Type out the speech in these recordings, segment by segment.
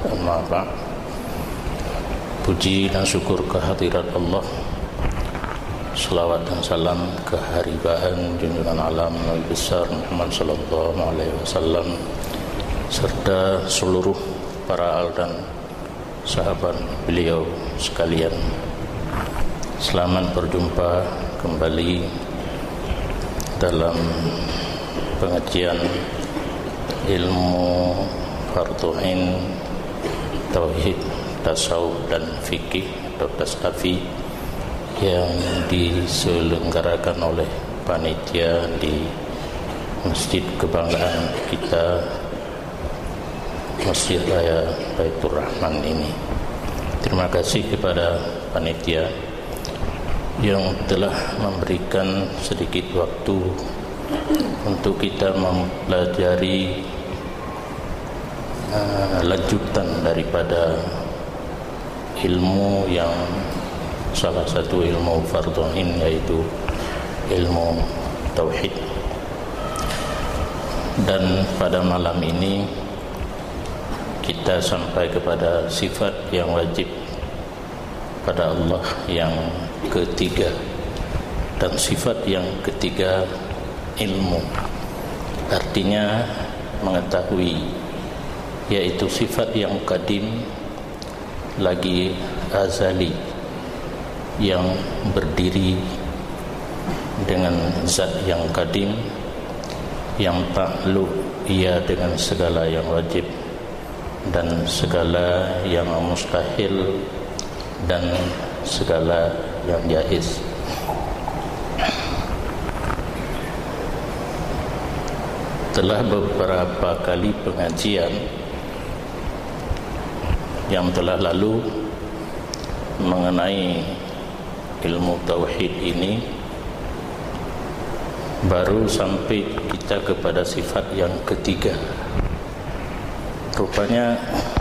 Amma ba'd. Puji dan syukur kehadirat Allah, salawat dan salam keharibaan junjungan alam Nabi besar Muhammad sallallahu alaihi wasallam serta seluruh para al dan sahabat beliau sekalian. Selamat berjumpa kembali dalam pengajian ilmu fardhu ain, tauhid, tasawuf dan fikih atau tasawuf yang diselenggarakan oleh panitia di Masjid Kebanggaan kita, Masjid Raya Baitur Rahman ini. Terima kasih kepada panitia yang telah memberikan sedikit waktu untuk kita mempelajari lanjutan daripada ilmu yang salah satu ilmu fardhu ain, yaitu ilmu tauhid. Dan pada malam ini kita sampai kepada sifat yang wajib pada Allah yang ketiga, dan sifat yang ketiga ilmu, artinya mengetahui, yaitu sifat yang qadim lagi azali, yang berdiri dengan zat yang qadim, yang takluk ia dengan segala yang wajib dan segala yang mustahil dan segala yang jaiz. Telah beberapa kali pengajian yang telah lalu mengenai ilmu tauhid ini, baru sampai kita kepada sifat yang ketiga. Rupanya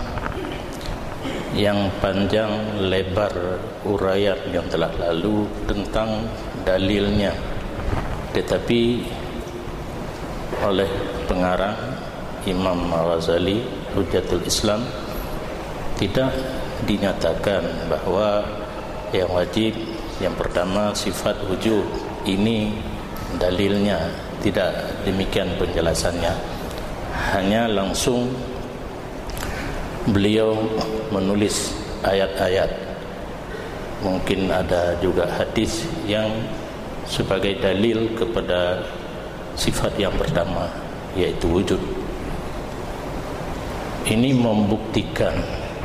yang panjang lebar uraian yang telah lalu tentang dalilnya, tetapi oleh pengarang Imam Al-Ghazali Hujjatul Islam tidak dinyatakan bahwa yang wajib yang pertama sifat wujud ini dalilnya. Tidak demikian penjelasannya, hanya langsung beliau menulis ayat-ayat. Mungkin ada juga hadis yang sebagai dalil kepada sifat yang pertama, yaitu wujud. Ini membuktikan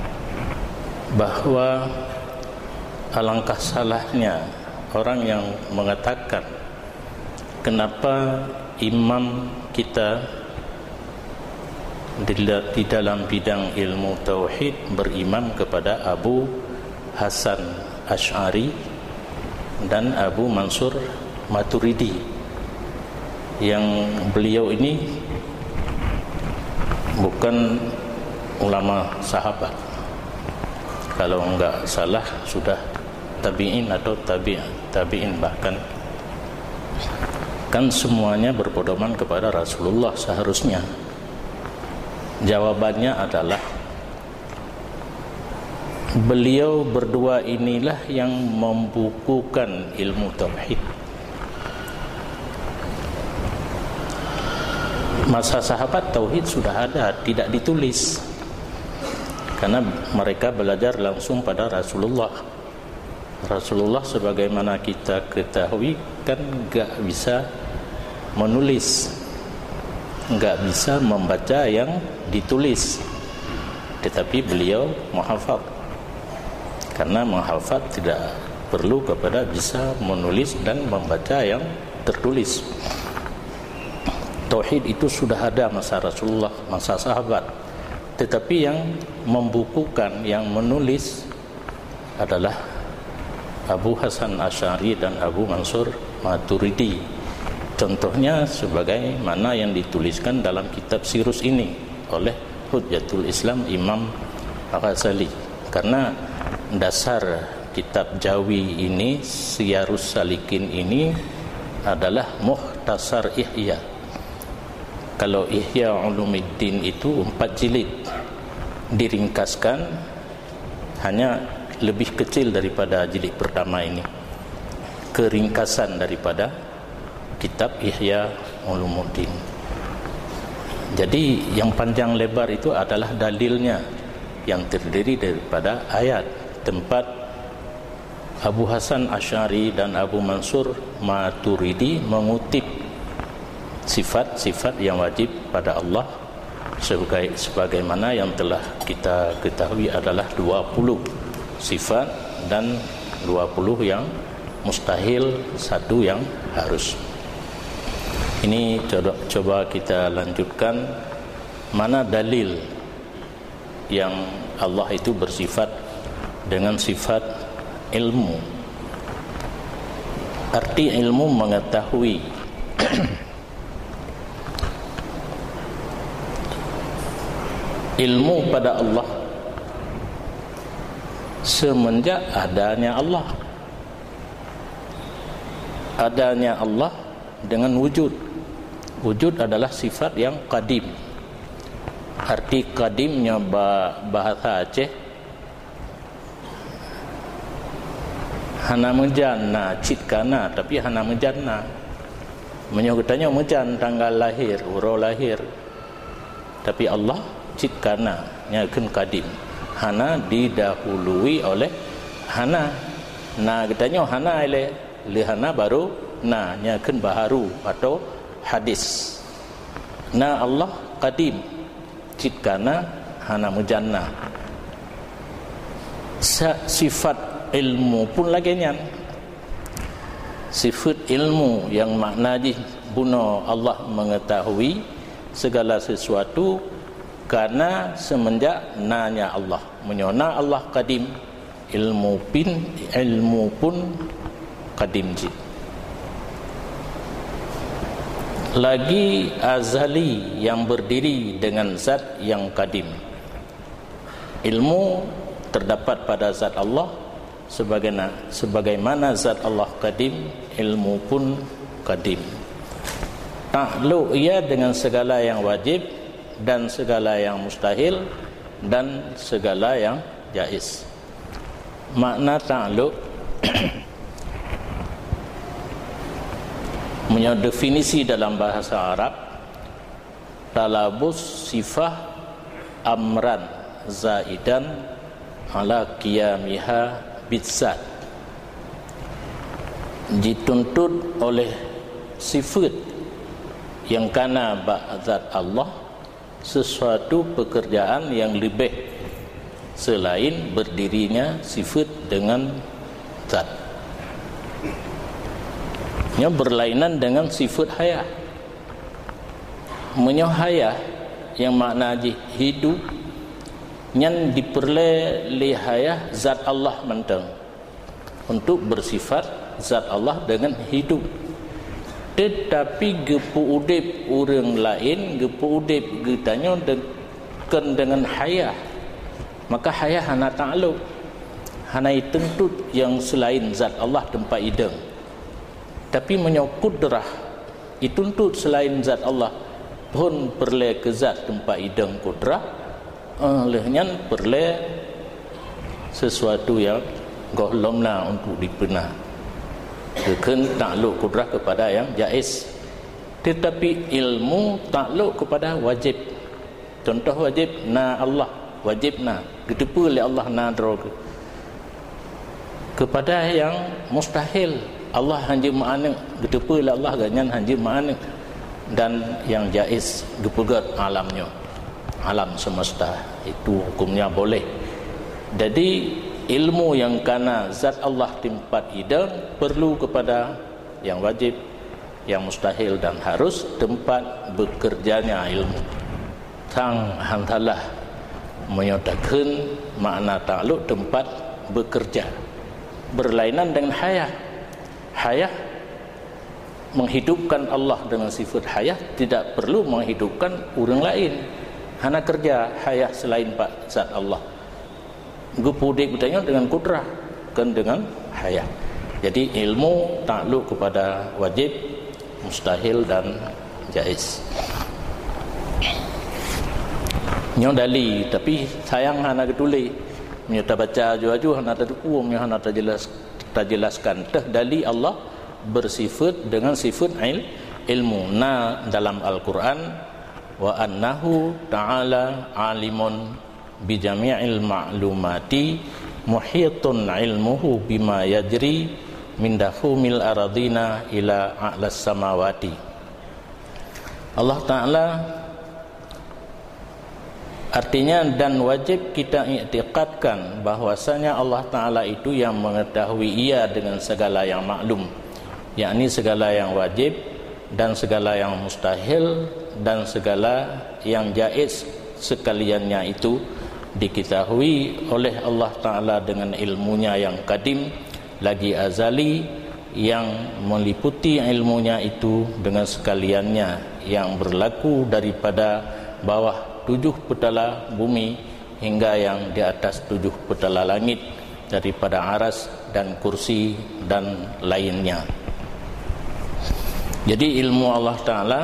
bahwa alangkah salahnya orang yang mengatakan kenapa imam kita di dalam bidang ilmu tauhid berimam kepada Abu Hasan Asy'ari dan Abu Mansur Maturidi, yang beliau ini bukan ulama sahabat. Kalau enggak salah sudah tabi'in atau tabi'in bahkan. Kan semuanya berpedoman kepada Rasulullah seharusnya. Jawabannya adalah beliau berdua inilah yang membukukan ilmu tauhid. Masa sahabat tauhid sudah ada, tidak ditulis, karena mereka belajar langsung pada Rasulullah. Rasulullah sebagaimana kita ketahui kan enggak bisa menulis, enggak bisa membaca yang ditulis, tetapi beliau menghafal. Karena menghafal tidak perlu kepada bisa menulis dan membaca yang tertulis. Tauhid itu sudah ada masa Rasulullah, masa sahabat. Tetapi yang membukukan, yang menulis adalah Abu Hasan Asy'ari dan Abu Mansur Maturidi. Contohnya sebagaimana yang dituliskan dalam kitab Sirus ini oleh Hujjatul Islam Imam Al-Ghazali. Karena dasar kitab Jawi ini, Siyarus Salikin ini adalah Mukhtasar Ihya. Kalau Ihya Ulumuddin itu 4 jilid, diringkaskan hanya lebih kecil daripada jilid pertama ini, keringkasan daripada kitab Ihya Ulumuddin. Jadi yang panjang lebar itu adalah dalilnya yang terdiri daripada ayat, tempat Abu Hasan Asy'ari dan Abu Mansur Maturidi mengutip sifat-sifat yang wajib pada Allah sebagaimana yang telah kita ketahui adalah 20 sifat dan 20 yang mustahil, 1 yang harus. Ini coba kita lanjutkan, mana dalil yang Allah itu bersifat dengan sifat ilmu. Arti ilmu mengetahui. Ilmu pada Allah semenjak adanya Allah. Adanya Allah dengan wujud. Wujud adalah sifat yang qadim. Arti qadimnya bahasa Aceh hana menjana citkana, tapi hana menjana menyebutnya menjan tanggal lahir, urau lahir, tapi Allah citkana nyakeun qadim, hana didahului oleh hana. Nah katanya hana ile lihana baru na nyakeun baharu atau hadis. Na Allah qadim citkana hana mujanna. Sifat ilmu pun lagi nyan. Sifat ilmu yang makna di buno Allah mengetahui segala sesuatu karena semenjak nanya Allah, menyona Allah qadim, ilmu pun qadim jid. Lagi azali yang berdiri dengan zat yang qadim. Ilmu terdapat pada zat Allah sebagaimana zat Allah qadim, ilmu pun qadim. Ta'alluq ia dengan segala yang wajib dan segala yang mustahil dan segala yang jaiz. Makna ta'alluq punya definisi dalam bahasa Arab, talabus sifah amran zaidan ala qiyamiha bidzat, dituntut oleh sifat yang kana ba'zat Allah sesuatu pekerjaan yang lebih selain berdirinya sifat dengan zat. Nya berlainan dengan sifat hayah. Menyo hayah yang makna hidup nyan diperle li hayah zat Allah menteng untuk bersifat zat Allah dengan hidup. Tetapi gepu udip orang lain, gepu udip getanya dengan hayah, maka hayah hana ta'alluq, hana itentut yang selain zat Allah tempat ideng. Tapi menyokudrah dituntut selain zat Allah pun perle ke zat tempat ideng kudrah, olehnya perle sesuatu yang golomna untuk dipenah, keken takluk kudrah kepada yang jaiz. Tetapi ilmu takluk kepada wajib. Contoh wajib na Allah, wajib na kedepa oleh Allah na droga. Kepada yang mustahil Allah hanya ma'aning gedepa ila Allah ganyan hanya ma'aning, dan yang jaiz gepegat alamnya, alam semesta itu hukumnya boleh. Jadi ilmu yang kana zat Allah tempat idang perlu kepada yang wajib, yang mustahil dan harus tempat bekerjanya ilmu. Tang hantalah menyatakan makna ta'alluq tempat bekerja, berlainan dengan hayah. Hayah menghidupkan Allah dengan sifat hayah, tidak perlu menghidupkan orang lain. Hana kerja hayah selain pak zat Allah. Gupudik bertanya dengan kudrah kan dengan hayah. Jadi ilmu takluk kepada wajib, mustahil dan jaiz. nyo dali tapi sayang hana ketulis nyo tak baca aju-aju hana tak tuku nyo hana tak jelaskan teh dali Allah bersifat dengan sifat ilmu dalam Al-Quran wa annahu ta'ala alimun bi jami'il ma'lumati muhitun ilmuhu bima yajri min dahumil aradina ila a'las samawati. Allah Ta'ala artinya dan wajib kita i'tiqadkan bahwasanya Allah Ta'ala itu yang mengetahui ia dengan segala yang maklum, yakni segala yang wajib dan segala yang mustahil dan segala yang jaiz sekaliannya itu diketahui oleh Allah Ta'ala dengan ilmunya yang kadim lagi azali, yang meliputi ilmunya itu dengan sekaliannya yang berlaku daripada bawah 7 petala bumi hingga yang di atas 7 petala langit, daripada aras dan kursi dan lainnya. Jadi ilmu Allah Ta'ala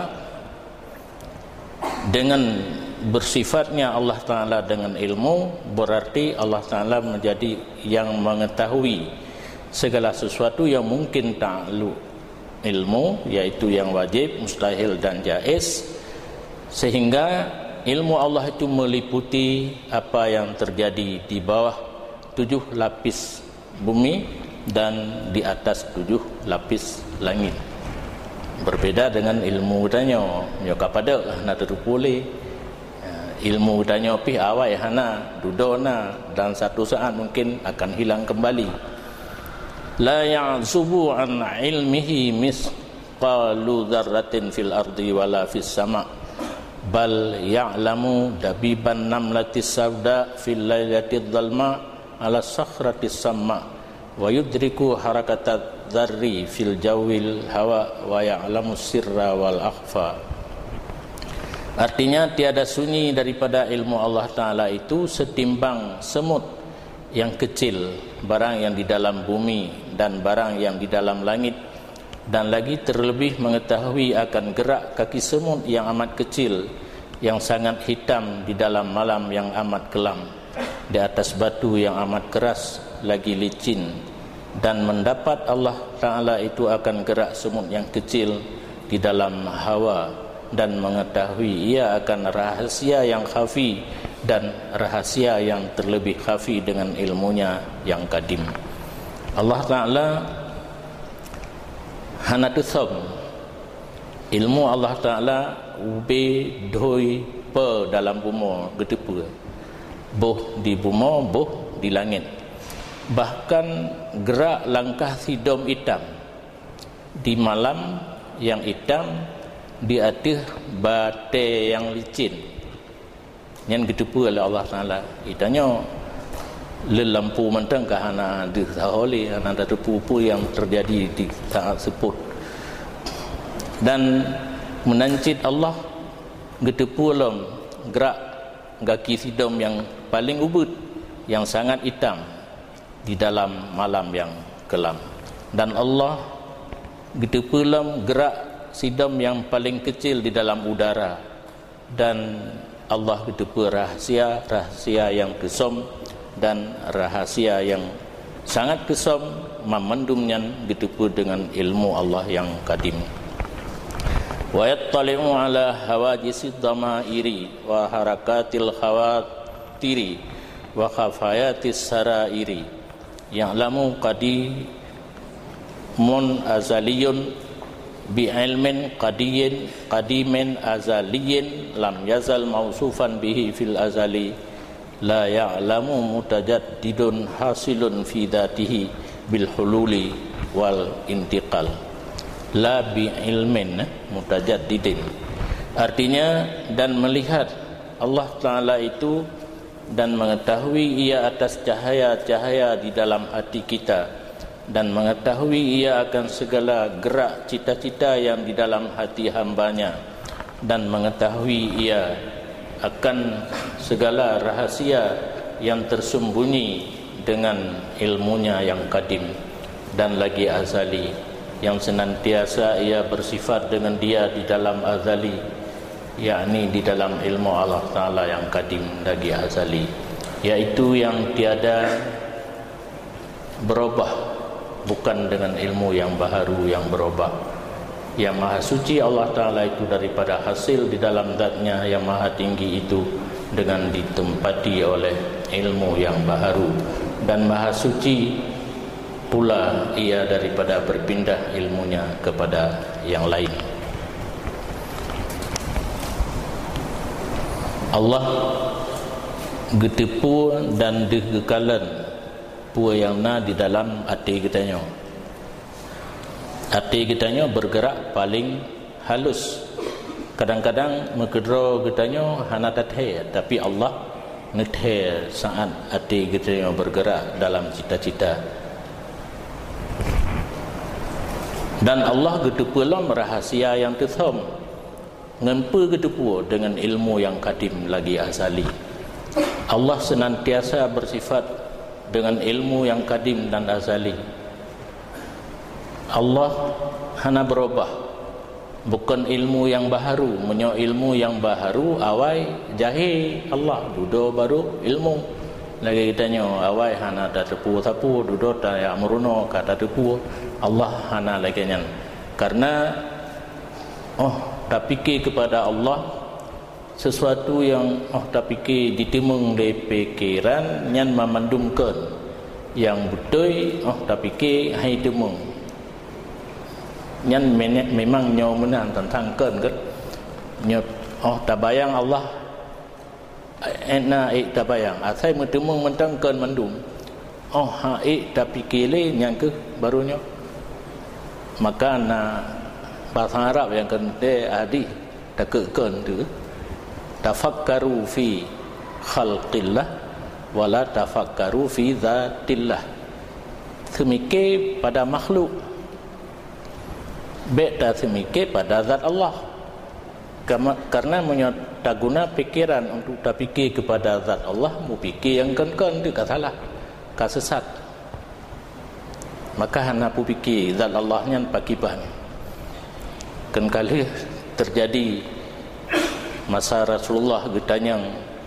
dengan bersifatnya Allah Ta'ala dengan ilmu, berarti Allah Ta'ala menjadi yang mengetahui segala sesuatu yang mungkin ta'alluq ilmu, yaitu yang wajib, mustahil dan jaiz, sehingga ilmu Allah itu meliputi apa yang terjadi di bawah 7 lapis bumi dan di atas 7 lapis langit. Berbeda dengan ilmu tanya nyo kapada nak terpulih ilmu tanya pi awai hana dudona dan satu saat mungkin akan hilang kembali. La ya'zubu an ilmihi misqalu dzarratin fil ardi wala fis sama' bal ya'lamu dabiban namlatis sauda fil lailatil dhalma ala sakhratis sama' wa yudriku harakatat dzarri fil jawil hawa wa ya'lamu sirra wal akhfa. Artinya tiada sunyi daripada ilmu Allah Ta'ala itu setimbang semut yang kecil, barang yang di dalam bumi dan barang yang di dalam langit, dan lagi terlebih mengetahui akan gerak kaki semut yang amat kecil yang sangat hitam di dalam malam yang amat kelam, di atas batu yang amat keras lagi licin, dan mendapat Allah Ta'ala itu akan gerak semut yang kecil di dalam hawa, dan mengetahui ia akan rahasia yang khafi dan rahasia yang terlebih khafi dengan ilmunya yang kadim. Allah Ta'ala hanatusam ilmu Allah Ta'ala ube doi pe dalam bumi gedepa, boh di bumi boh di langit. Bahkan gerak langkah sidom hitam di malam yang hitam, di atas bate yang licin yang gedepa oleh Allah Ta'ala. Itanya lelampu mentang ke hana disaholi hana tepu yang terjadi di saat sebut, dan menancit Allah gedepa lom gerak kaki sidom yang paling ubud yang sangat hitam di dalam malam yang kelam, dan Allah gedepa lom gerak sidam yang paling kecil di dalam udara, dan Allah gedepa rahasia yang kesom dan rahasia yang sangat kesom memendumnya gedepa dengan ilmu Allah yang kadim. Wa yattali'u ala hawajisid dhamairi wa harakatil khawatiri wa khafayatis sarairi ya'lamu qadimun azaliyun bi ilmin qadimin azaliyin lam yazal mausufan bihi fil azali la ya'lamu mutajaddidun hasilun fi dhatihi bil hululi wal intiqal. La bi ilmin mutajaddidin, artinya dan melihat Allah Ta'ala itu dan mengetahui ia atas cahaya-cahaya di dalam hati kita, dan mengetahui ia akan segala gerak cita-cita yang di dalam hati hambanya, dan mengetahui ia akan segala rahasia yang tersembunyi dengan ilmunya yang kadim dan lagi azali, yang senantiasa ia bersifat dengan dia di dalam azali, yakni di dalam ilmu Allah Ta'ala yang kadim lagi azali, yaitu yang tiada berubah, bukan dengan ilmu yang baharu yang berubah. Yang maha suci Allah Ta'ala itu daripada hasil di dalam zatnya yang maha tinggi itu dengan ditempati oleh ilmu yang baharu, dan maha suci pula ia daripada berpindah ilmunya kepada yang lain. Allah getepu dan degekalan pua yang na di dalam hati kitanya. Hati kitanya bergerak paling halus. Kadang-kadang mekedro kitanya hana tathe, tapi Allah nethe saat hati kitanya bergerak dalam cita-cita. Dan Allah getepu lam rahasia yang tethom ngempa getepu dengan ilmu yang kadim lagi azali. Allah senantiasa bersifat dengan ilmu yang kadim dan azali. Allah hana berubah, bukan ilmu yang baharu. Menyo ilmu yang baharu awai jahil Allah dudo baru ilmu lagi kitanya awai hana da tepu sapu dudo ta ya muruno kata tepu Allah hana lagi nyan, karena tak fikir kepada Allah sesuatu yang tak fikir ditimung dari pikiran nyan memandumkan yang betul tak fikir hai timung nyan memang nyaw menang tentang kan nyaw tak bayang Allah ena tak bayang asai mentimung mentang kan mandum tak fikir le nyan ke barunya, maka na bahasa Arab yang kente adi takkan tu tafakkaru fi khalqillah wala tafakkaru fi zatillah. Semikir pada makhluk, beta semikir pada zat Allah. Karena tak guna pikiran untuk tak fikir kepada zat Allah, mu fikir yang kan tu salah, sesat. Maka hana pu fikir zat Allah nyan pakiban. Kan kali terjadi masa Rasulullah getanyang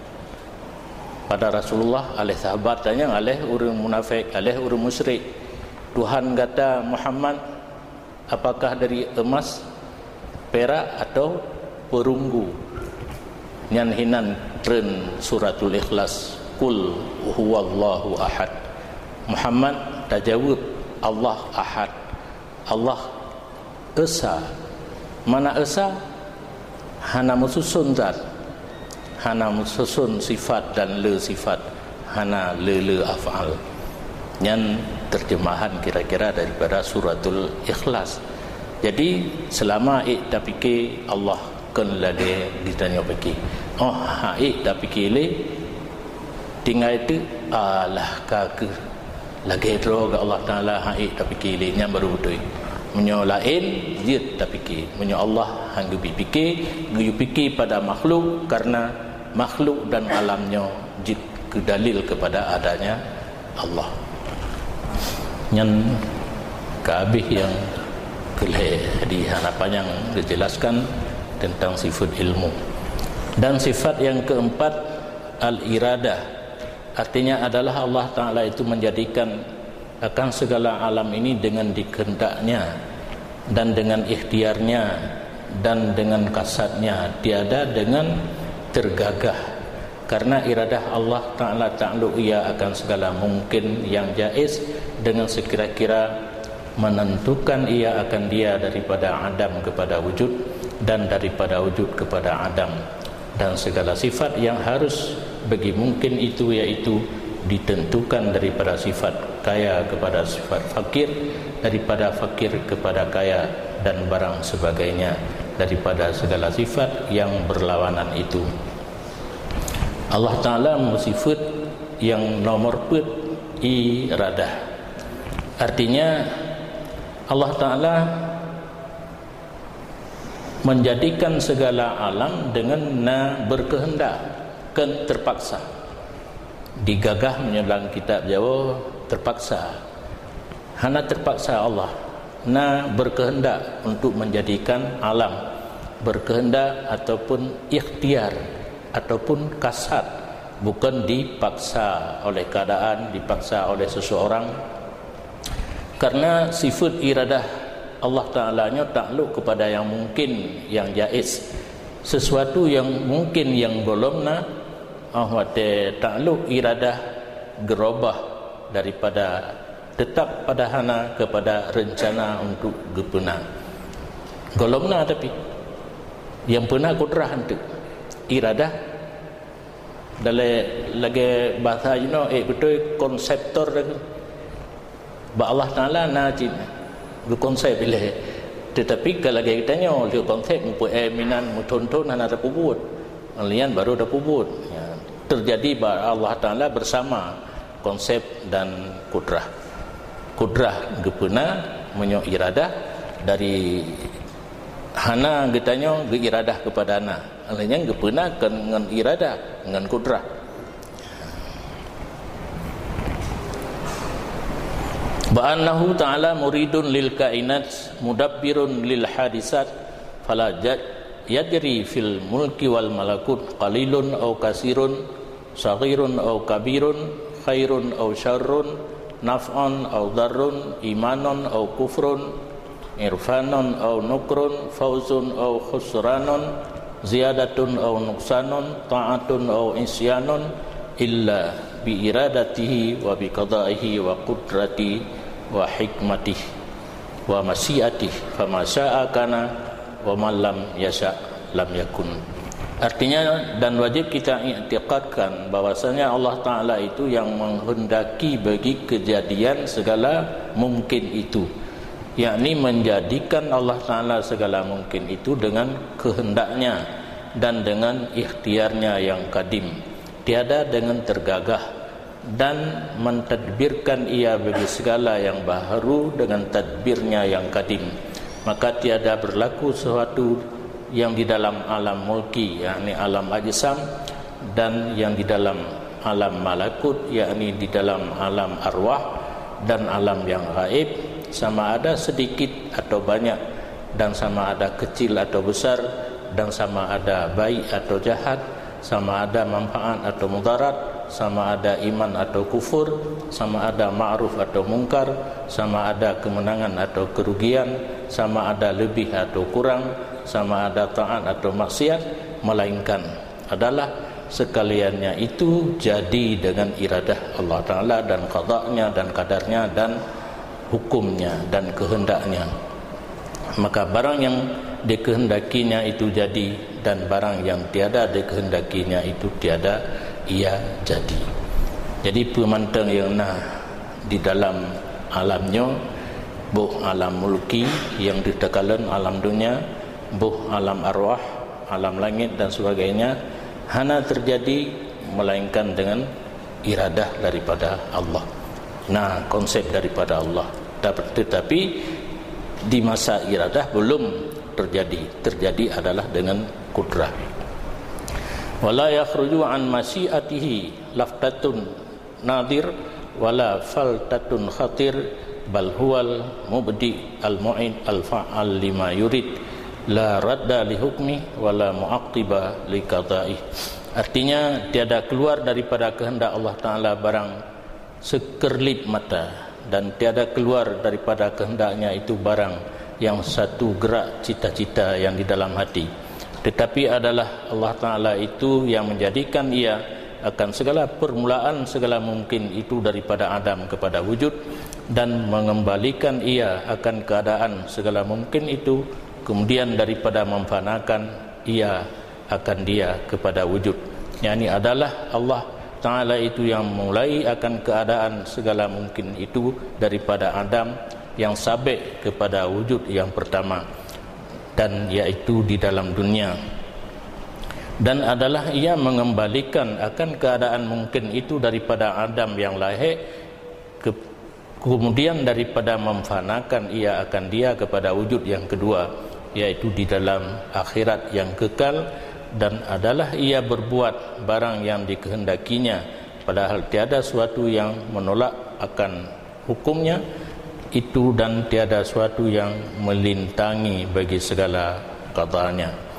pada Rasulullah oleh sahabat tanyang oleh orang munafik, oleh orang musyrik, Tuhan kata Muhammad apakah dari emas, perak atau perunggu? Nyan hinan tren suratul Ikhlas, kul huwallahu ahad. Muhammad tak jawab Allah ahad, Allah esa. Mana esa? Hana mususun zat, hana mususun sifat dan le sifat, hana le af'al. Yang terjemahan kira-kira daripada suratul Ikhlas. Jadi selama tak fikir Allah kan lade ditanya fikir. Tak fikir le tinggal itu alah kake lagi terus Allah Taala tak fikir le yang baru betul. Menyo lain dia tak fikir, menyo Allah hang gebi fikir, gebi fikir pada makhluk karena makhluk dan alamnya jid kedalil kepada adanya Allah. Yang kabih yang kelih di hanapan yang dijelaskan tentang sifat ilmu. Dan sifat yang keempat al-iradah, artinya adalah Allah Ta'ala itu menjadikan akan segala alam ini dengan dikehendaknya dan dengan ikhtiarnya dan dengan kasatnya, tiada dengan tergagah. Karena iradah Allah Ta'ala ta'aluk ia akan segala mungkin yang jaiz dengan sekira-kira menentukan ia akan dia daripada adam kepada wujud dan daripada wujud kepada adam, dan segala sifat yang harus bagi mungkin itu yaitu ditentukan daripada sifat kaya kepada sifat fakir, daripada fakir kepada kaya, dan barang sebagainya daripada segala sifat yang berlawanan itu. Allah Ta'ala bersifat yang nomor put iradah, artinya Allah Ta'ala menjadikan segala alam dengan berkehendak, kan terpaksa. Digagah menyelang kitab Jawa terpaksa. Hana terpaksa Allah berkehendak untuk menjadikan alam berkehendak ataupun ikhtiar ataupun kasat, bukan dipaksa oleh keadaan, dipaksa oleh seseorang. Karena sifat iradah Allah Ta'ala-nya takluk kepada yang mungkin, yang jaiz. Sesuatu yang mungkin, yang belumna takluk iradah gerobah daripada tetap pada hana kepada rencana untuk gepena. Golomna tapi yang pernah kudrah hantu iradah dalam lagi bahasa betul konseptor ba Allah Taala najib konsep bila tetapi kalau lagi tanya dia konsep minan mutonton hana terpubut lian baru terpubut ya, terjadi ba Allah Taala bersama konsep dan kudrah gepena menyo iradah dari hana getanya ge iradah kepada ana alanya gepena dengan iradah dengan kudrah. Ba'annahu ta'ala muridun lil kainat mudabbirun lil hadisat fala yajri fil mulki wal malakut qalilun aw kasirun saghirun aw kabirun khairun aw syarrun naf'un aw darrun imanun aw kufrun irfanun aw nukrun fawzun aw khusranun ziyadatun aw nuksanun ta'atun aw isyanun illa bi iradatihi wa bi qada'ihi wa qudrati wa hikmatihi wa masyiatihi fama syaa kana wa man lam yasha lam yakun. Artinya dan wajib kita i'tiqadkan bahwasanya Allah Ta'ala itu yang menghendaki bagi kejadian segala mungkin itu, yakni menjadikan Allah Ta'ala segala mungkin itu dengan kehendaknya dan dengan ikhtiarnya yang kadim, tiada dengan tergagah, dan mentadbirkan ia bagi segala yang baharu dengan tadbirnya yang kadim. Maka tiada berlaku sesuatu yang di dalam alam mulki, yakni alam ajsam, dan yang di dalam alam malakut, yakni di dalam alam arwah dan alam yang gaib, sama ada sedikit atau banyak, dan sama ada kecil atau besar, dan sama ada baik atau jahat, sama ada manfaat atau mudarat, sama ada iman atau kufur, sama ada ma'ruf atau mungkar, sama ada kemenangan atau kerugian, sama ada lebih atau kurang, sama ada taat atau maksiat, melainkan adalah sekaliannya itu jadi dengan iradah Allah Ta'ala dan qada'nya dan kadarnya dan hukumnya dan kehendaknya. Maka barang yang dikehendakinya itu jadi, dan barang yang tiada dikehendakinya itu tiada ia jadi. Jadi pemantang yang di dalam alamnya, buh alam mulki yang ditekalan alam dunia, buh alam arwah, alam langit dan sebagainya, hana terjadi melainkan dengan iradah daripada Allah. Nah, konsep daripada Allah. Tetapi di masa iradah belum terjadi adalah dengan kudrah. Wala yakhruju an masyiatihi laftatun nadir wala faltatun khatir bal huwal mubdi al mu'id al fa'al lima yurid la radda li hukmi wala mu'aqqiba li qada'i. Artinya tiada keluar daripada kehendak Allah Ta'ala barang sekerlip mata, dan tiada keluar daripada kehendaknya itu barang yang satu gerak cita-cita yang di dalam hati. Tetapi adalah Allah Ta'ala itu yang menjadikan ia akan segala permulaan segala mungkin itu daripada Adam kepada wujud, dan mengembalikan ia akan keadaan segala mungkin itu kemudian daripada memfanakan ia akan dia kepada wujud. Yang ini adalah Allah Ta'ala itu yang mulai akan keadaan segala mungkin itu daripada Adam yang sabik kepada wujud yang pertama, dan yaitu di dalam dunia, dan adalah ia mengembalikan akan keadaan mungkin itu daripada Adam yang lahir kemudian daripada memfanakan ia akan dia kepada wujud yang kedua, yaitu di dalam akhirat yang kekal, dan adalah ia berbuat barang yang dikehendakinya padahal tiada suatu yang menolak akan hukumnya itu, dan tiada suatu yang melintangi bagi segala qadanya.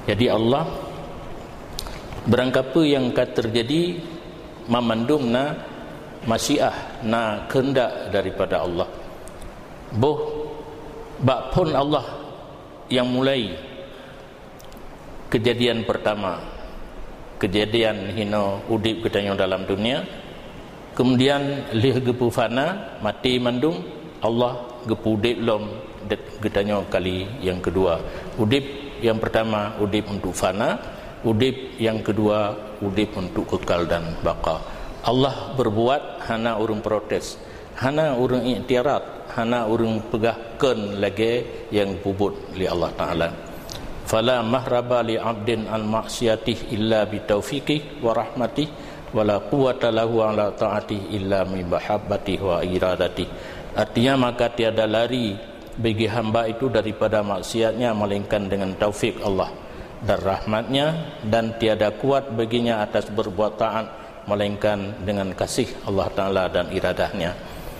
Jadi Allah berangkapa yang akan terjadi memandum na masyiah, na kehendak daripada Allah. Boh bak pun Allah yang mulai kejadian pertama, kejadian hino udip ketanya dalam dunia, kemudian lih gepu fana mati mandum, Allah gepu udip lom ketanya kali yang kedua. Udip yang pertama udip untuk fana, udip yang kedua udip untuk kekal dan baqa. Allah berbuat hana urang protes, hana urang iktirat, hana urang pegahkan lagi yang bubut li Allah Ta'ala. Fala mahraba li abdin an maksiatih illa bitaufiqih wa rahmatih wala quwwata lahu ala ta'atih illa min mahabbatih wa iradatih. Artinya maka tiada lari bagi hamba itu daripada maksiatnya melainkan dengan taufik Allah dan rahmatnya, dan tiada kuat baginya atas berbuat taat melainkan dengan kasih Allah Ta'ala dan iradahnya.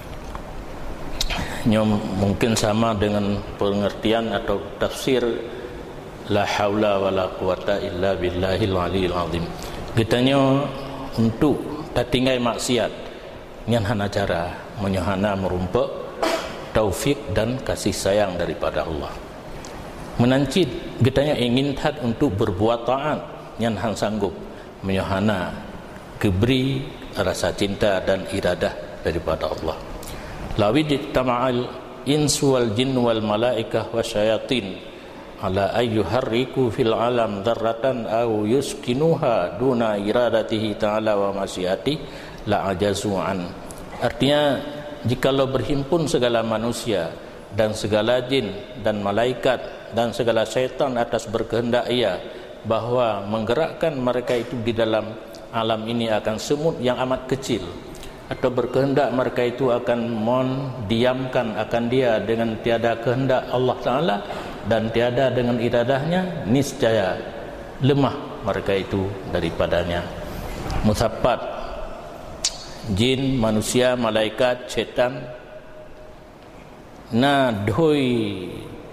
Mungkin sama dengan pengertian atau tafsir la haula wala quwata illa billahil aliyil azim. Kitanya untuk tak tinggal maksiat nyan hana cara menyohana merumpa taufik dan kasih sayang daripada Allah. Menancit kitanya ingin tad untuk berbuat taat nyan han sanggup menyohana keberi rasa cinta dan iradah daripada Allah. Lawid tama'al insu wal jin wal malaikah wasyayatin ala ayyuharriku fil alam darratan aw yuskinuha duna iradatihi ta'ala wa masyiati la ajazu an. Artinya jikalau berhimpun segala manusia dan segala jin dan malaikat dan segala syaitan atas berkehendak ia bahawa menggerakkan mereka itu di dalam alam ini akan semut yang amat kecil, atau berkehendak mereka itu akan mendiamkan akan dia dengan tiada kehendak Allah Ta'ala dan tiada dengan iradahnya, niscaya lemah mereka itu daripadanya. Musafat jin, manusia, malaikat, syaitan na doi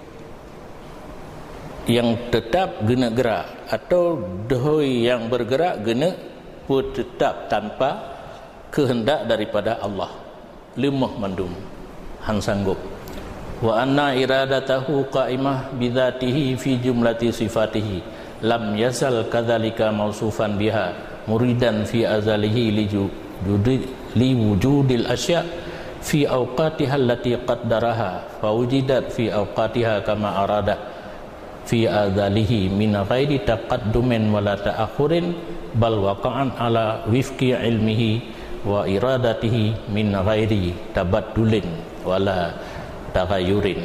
yang tetap gena gerak atau doi yang bergerak gena pun tetap tanpa kehendak daripada Allah, lemah mandum han sanggup. Wa anna iradatahu qa'imah bidzatihi fi jumlati sifatihi lam yazal kadzalika mausufan biha muridan fi azalihi li wujudil asya' fi awqatiha allati qaddaraha fa wujidat fi awqatiha kama arada fi azalihi min ghairi taqaddumin wala ta'akhurin bal waqa'an ala wifqi ilmihi wa iradatihi min ghairi tabaddulin wala taghayyurin.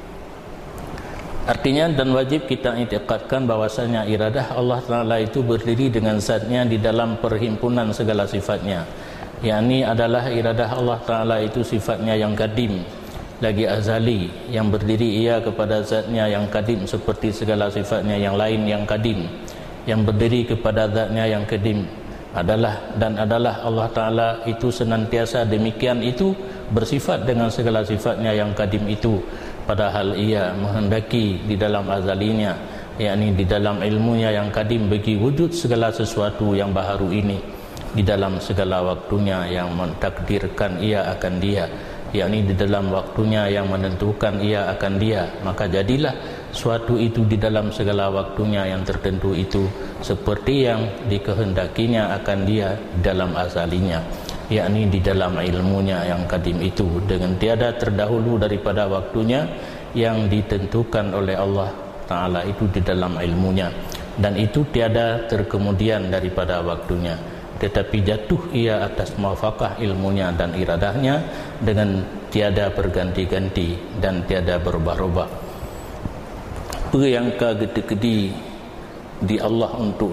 Artinya dan wajib kita i'tiqadkan bahwasanya iradah Allah Ta'ala itu berdiri dengan zatnya di dalam perhimpunan segala sifatnya, yakni adalah iradah Allah Ta'ala itu sifatnya yang kadim lagi azali, yang berdiri ia kepada zatnya yang kadim seperti segala sifatnya yang lain yang kadim, yang berdiri kepada zatnya yang kadim adalah Allah Ta'ala itu senantiasa demikian itu bersifat dengan segala sifatnya yang kadim itu, padahal ia menghendaki di dalam azalinya, yakni di dalam ilmunya yang kadim bagi wujud segala sesuatu yang baharu ini di dalam segala waktunya yang mentakdirkan ia akan dia, yakni di dalam waktunya yang menentukan ia akan dia, maka jadilah suatu itu di dalam segala waktunya yang tertentu itu seperti yang dikehendakinya akan dia dalam azalinya, yakni di dalam ilmunya yang kadim itu dengan tiada terdahulu daripada waktunya yang ditentukan oleh Allah Ta'ala itu di dalam ilmunya, dan itu tiada terkemudian daripada waktunya, tetapi jatuh ia atas muwafaqah ilmunya dan iradahnya dengan tiada berganti-ganti dan tiada berubah-ubah. Apa yang kagede-gede di Allah untuk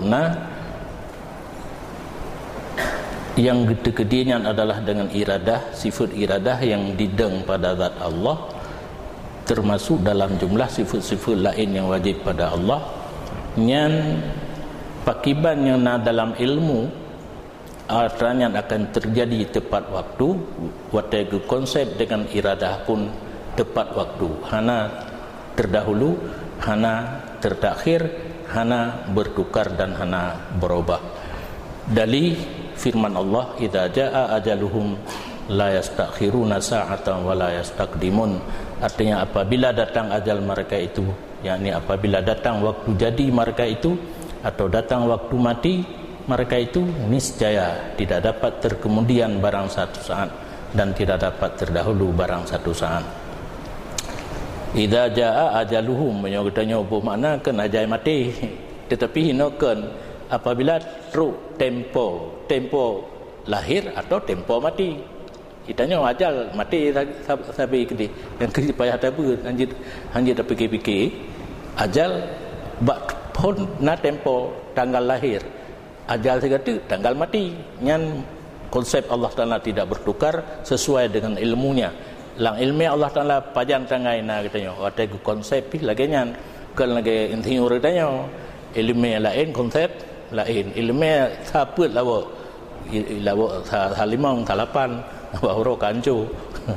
yang gede-gedenya adalah dengan iradah, sifat iradah yang dideng pada zat Allah, termasuk dalam jumlah sifat-sifat lain yang wajib pada Allah, yang pakiban yang dalam ilmu artinya akan terjadi tepat waktu, wategu konsep dengan iradah pun tepat waktu, hana terdahulu, hana tertakhir, hana bertukar dan hana berubah. Dari firman Allah, idza jaa ajaluhum la yastakhiruna sa'atan wa la yastaqdimun. Artinya apabila datang ajal mereka itu, yakni apabila datang waktu jadi mereka itu atau datang waktu mati mereka itu, niscaya tidak dapat terkemudian barang satu saat dan tidak dapat terdahulu barang satu saat. Idza jaa ajaluhum, menyokatanya bermakna kan ajal mati, tetapi hinokan apabila truk tempo lahir atau tempo mati. Itanya ajal mati sabi kedi yang kedi payah tabu hanya dah fikir-fikir ajal bak pun na tempo tanggal lahir, ajal segala tanggal mati. Nyan konsep Allah Taala tidak bertukar sesuai dengan ilmunya. Lang ilmu Allah Taala pajang tangai na katanya. Ada konsep lagi nyan kan lagi intinya katanya ilmu lain konsep lain. Ilmu saput lawa halimang talapan baru kancu.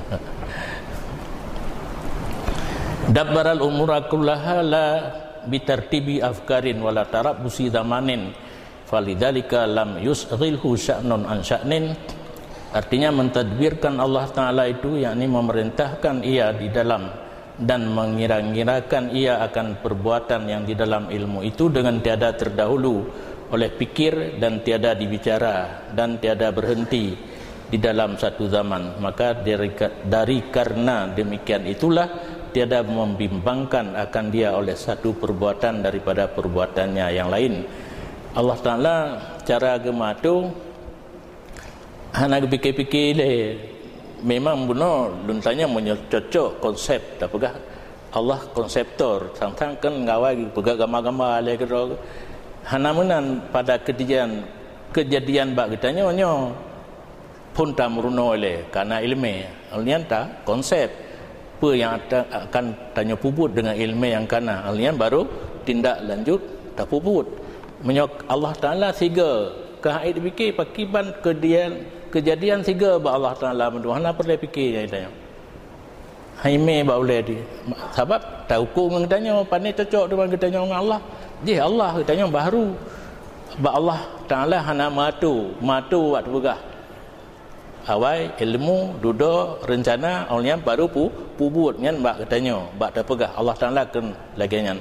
Dabbaral umura kullaha la bitartibi afkarin wala tarabbusi zamanin falidzalika lam yusghilhu sya'nun an sya'nin. Artinya mentadbirkan Allah Ta'ala itu yakni memerintahkan ia di dalam dan mengira-ngirakan ia akan perbuatan yang di dalam ilmu itu dengan tiada terdahulu oleh pikir dan tiada dibicara dan tiada berhenti di dalam satu zaman. Maka dari karena demikian itulah tiada membimbangkan akan dia oleh satu perbuatan daripada perbuatannya yang lain. Allah Ta'ala cara agama tu hana fikir-fikir le, memang benar luntanya menyocok konsep tak pegah Allah konseptor tang-tang kan ngawai pegah gambar-gambar le kero hana menan pada kejadian bak kitanya onyo pun tak meruno le karena ilmu alnian tak konsep apa yang akan tanya puput dengan ilmu yang kana alnian baru tindak lanjut tak puput menyok Allah Ta'ala siga kahait fikir pakiban kejadian siga ba Allah Ta'ala mana perlu fikir yang tanya haime ba boleh di sebab tahu ku ngtanya pandai cocok dengan kitanya dengan Allah je Allah kitanya baru ba Allah Ta'ala hana matu waktu begah awai ilmu duduk rencana olehnya baru pubut nyan bak katanya bak dah pegah Allah Ta'ala kan lagi nyan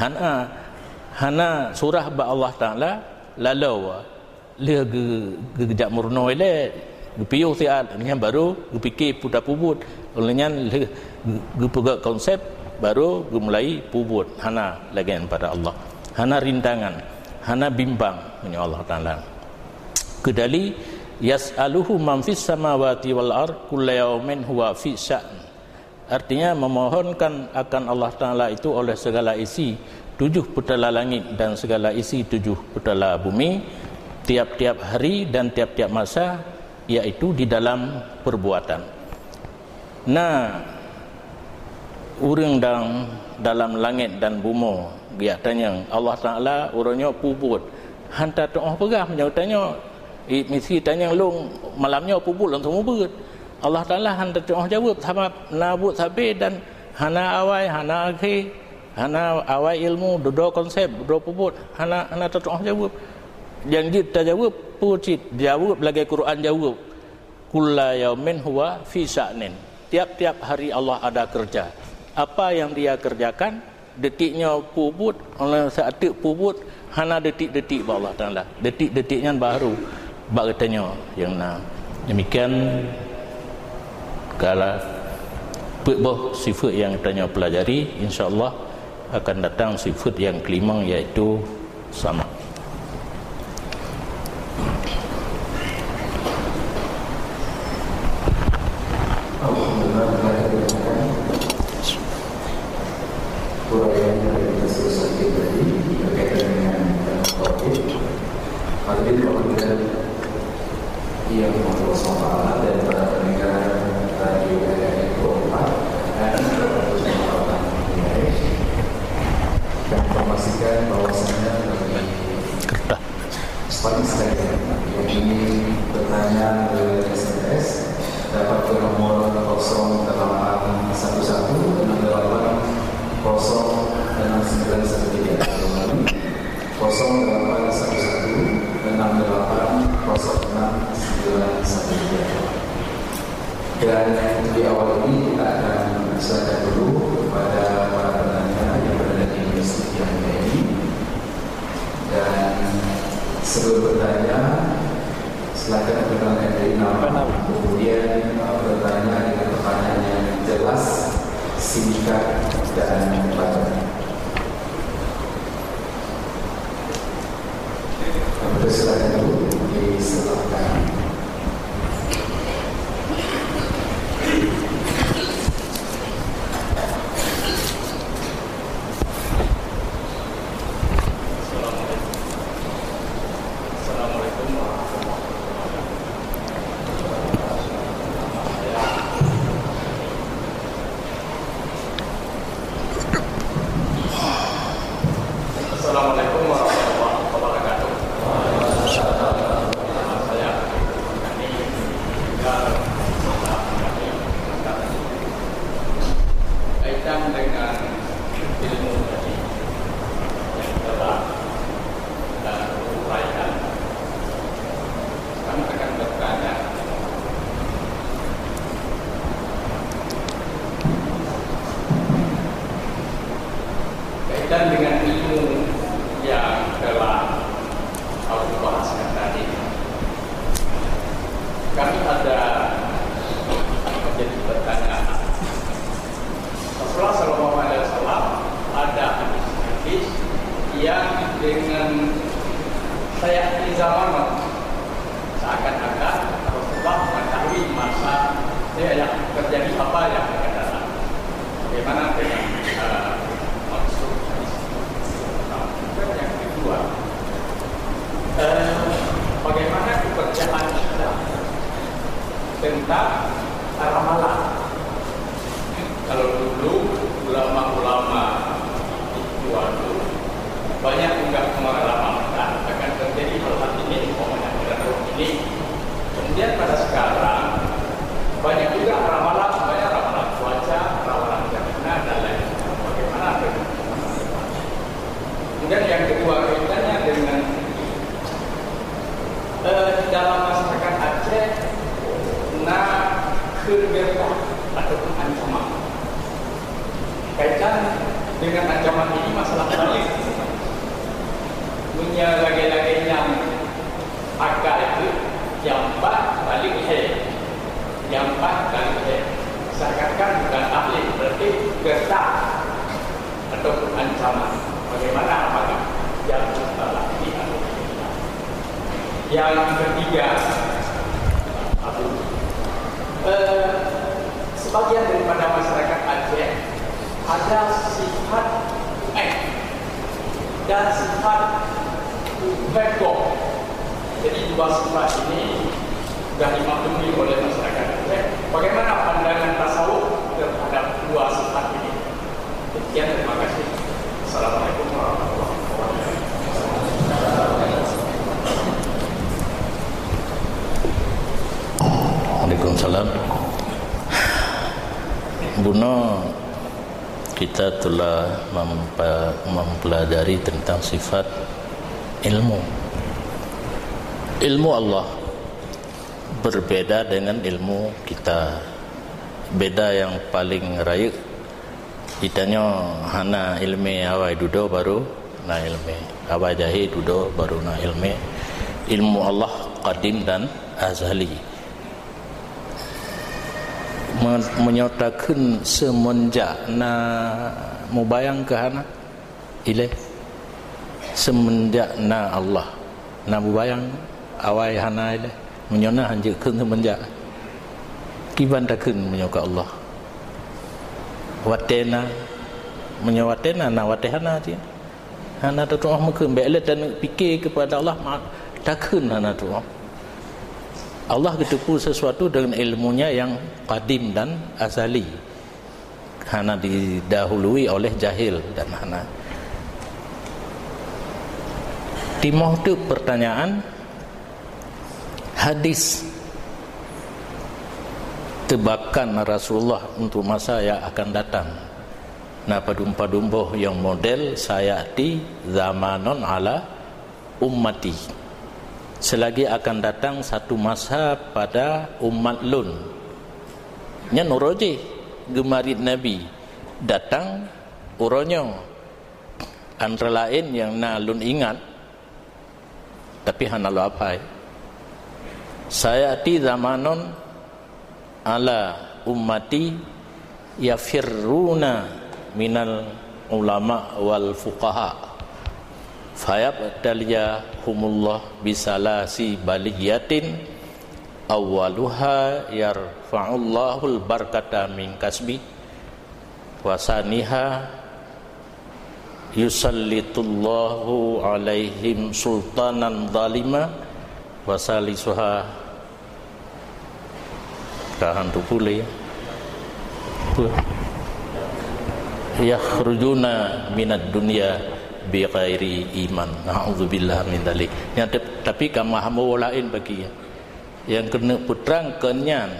hana surah ba Allah Ta'ala lalau le gejak murno le piu siat nyan baru fikir putar pubut olehnya le pegak konsep baru mulai pubut hana lagi pada Allah hana rintangan hana bimbang punya Allah Ta'ala kedali yas'aluhu man fis samawati wal ard kullu yawmin huwa fi sya'n. Artinya memohonkan akan Allah Ta'ala itu oleh segala isi 7 petala langit dan segala isi 7 petala bumi tiap-tiap hari dan tiap-tiap masa, yaitu di dalam perbuatan. Nah, urang dalam langit dan bumi dia tanya Allah Ta'ala urangnya puput hantar doa pegah menjawabnya misi tanya long malamnya puput langsung mubut Allah Ta'ala hantar doa jawab sebab nabut sabi dan hana awai hana akhir hana awai ilmu duduk konsep duduk puput hana doa jawab yang kita jawab pucit jawab lagi Quran jawab kulla yaumin huwa fi sya'nin. Tiap-tiap hari Allah ada kerja. Apa yang dia kerjakan, detiknya puput, oleh saat puput hana detik-detik ba Allah Taala. Detik-detiknya baru bak katanya yang demikian kala beberapa sifat yang tanya pelajari, insya-Allah akan datang sifat yang kelima, iaitu sama. Dan di awal ini kita akan silakan dulu kepada para penanya yang berada di Universiti yang ini. Dan sebelum bertanya, silakan perkenalkan dari nama, kemudian bertanya dengan pertanyaan yang jelas, singkat dan padat. Silakan dulu disilakan. Dan dengan ilmu yang telah aku bahaskan tadi, kami ada menjadi pertanyaan. Rasulullah SAW ada hadis yang dengan saya di zaman seakan-akan Rasulullah mengetahui masa yang terjadi apa yang akan datang. Bagaimana dengan yang kedua, bagaimana kepercayaan kita tentang ramalan? Kalau dulu ulama-ulama itu banyak juga meramalkan akan terjadi hal-hal ini, umpamanya ini. Kemudian pada sekarang banyak juga ramalan, banyak ramalan cuaca, ramalan cuaca dan lain. Bagaimana dengan kemudian yang kedua kaitannya dengan dalam masyarakat Aceh kegertak ataupun ancaman. Kaitan dengan ancaman ini masalah balik. Punya lagi-lagi yang akal itu jambat balik jambat balik seakan-akan bukan ahli, berarti gertak ataupun ancaman. Bagaimana apakah yang salah ini atau tidak? Yang ketiga, sebagian daripada masyarakat Aceh ada sifat dan sifat bego. Jadi dua sifat ini sudah dimaklumi oleh masyarakat Aceh. Bagaimana pandangan tasawuf terhadap dua sifat ini? Sekian, terima kasih. Assalamualaikum warahmatullahi wabarakatuh. Waalaikumsalam. Buno, kita telah mempelajari tentang sifat ilmu. Ilmu Allah berbeda dengan ilmu kita. Beda yang paling raya. Itanya hana ilmi awai dudo baru na ilmi, awai jahi dudo baru na ilmi. Ilmu Allah qadim dan azali, menyatakan semenjak na mubayang ke hana ile semenjak na Allah na mubayang awai hana ile menyona hanjekeun semenjak kibandakeun menyoka Allah watena menyawatena na watehana dia hana tu mungkin belet dan fikir kepada Allah takun hana tu Allah ketupu sesuatu dengan ilmunya yang qadim dan azali, hana didahului oleh jahil dan hana. Timoh tu pertanyaan hadis tebakan Rasulullah untuk masa yang akan datang. Nah, padumpa-dumboh yang model sayati zamanon ala ummati. Selagi akan datang satu masa pada umat lun. nya nuroje gemarit Nabi datang uronyo antara lain yang nalun ingat tapi hanalo apa saya ti zamanon ala ummati yafirruna minal ulama wal fuqaha fayabtaliyahumullah bisalasi baliyatin awwaluha yarfa'ullahul barakata min kasbi wasaniha yusallitullahu alaihim sultanan zalima wasalisuha kahan tu pula yakhrujuna minad dunya bi ghairi iman. Na'udzubillah min dzalik. Tapi kamahamu lain bagi yang kena putrang kenyan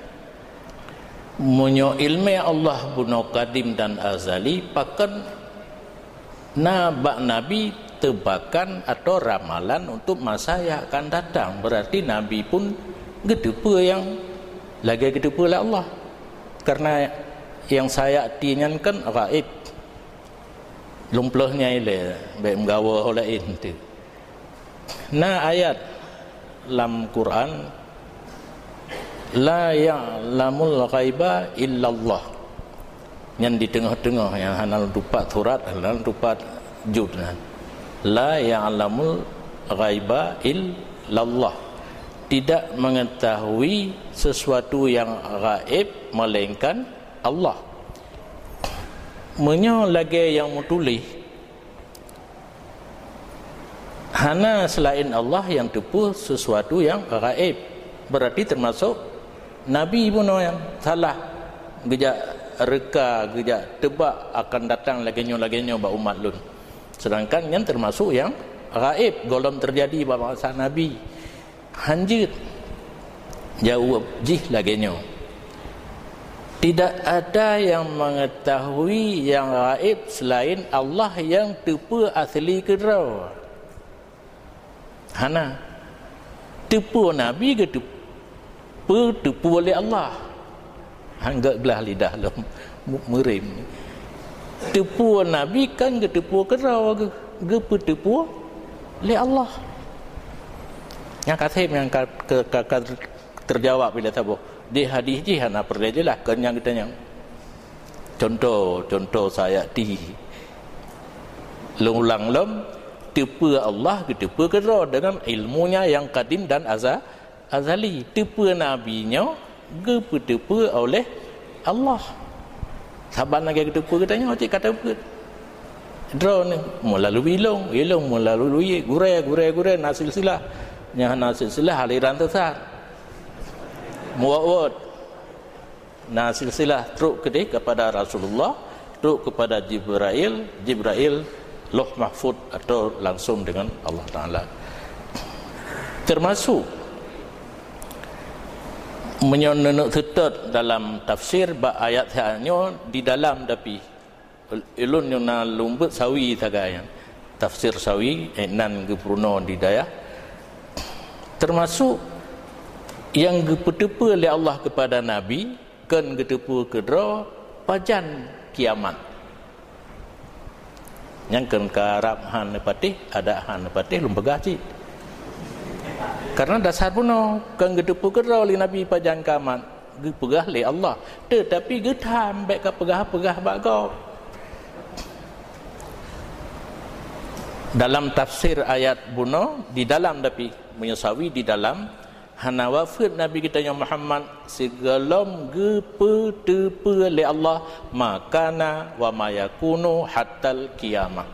munyo ilmu Allah buno kadim dan azali pakan nabak nabi tebakan atau ramalan untuk masa yang akan datang. Berarti nabi pun gedepa yang lagi gedepa oleh Allah. Karena yang saya tinyankan gaib lumplahnya ile baik menggawa oleh itu. Nah ayat dalam Quran la ya'lamul ghaiba illallah yang di tengah-tengah yang hanal dupat surat hanal dupat jud la ya'lamul ghaiba illallah tidak mengetahui sesuatu yang gaib melainkan Allah. Menyo lagi yang mutulis hana selain Allah yang tepu sesuatu yang gaib, berarti termasuk nabi pun yang salah gejak reka gejak tebak akan datang lagi-nyo ba umat lun, sedangkan yang termasuk yang gaib golom terjadi pada masa nabi hanjit jauh jih lagi-nyo. Tidak ada yang mengetahui yang gaib selain Allah yang tepu asli kedra. Hana tepu nabi ke tepu oleh Allah. Hangga belah lidah lo merim. Tepu nabi kan ke tepu kedra ke tepu oleh Allah. Yang kata yang terjawab bila tahu di hadis jihan apa dia jelas kenyang kita yang contoh saya di ulang lem tipu Allah ke tipu kedua dengan ilmunya yang kadim dan azali tipu nabinya ke tipu oleh Allah saban lagi tipu katanya cik kata apa draw ni melalui ilung melalui gure nasil silah yang nasil silah aliran tersat muawad nasil silah truk kepada Rasulullah, truk kepada Jibril Loh Mahfud atau langsung dengan Allah Ta'ala. Termasuk menyonok tetap dalam tafsir ba ayat hanya di dalam tapi ilun yang lumbut sawi tagayan tafsir sawi nan gepruno di daya termasuk yang gepetepa oleh Allah kepada Nabi kan getepa kedra pajan kiamat yang kan karab han patih ada han patih lumpegah cik karena dasar puno kan getepa kedra oleh Nabi pajan kiamat gepegah oleh Allah tetapi getam baik ke pegah-pegah bagau dalam tafsir ayat buno di dalam tapi menyesawi di dalam hana wafat Nabi kita yang Muhammad segelom gepetepa oleh Allah makana wa mayakunu hatal kiamah.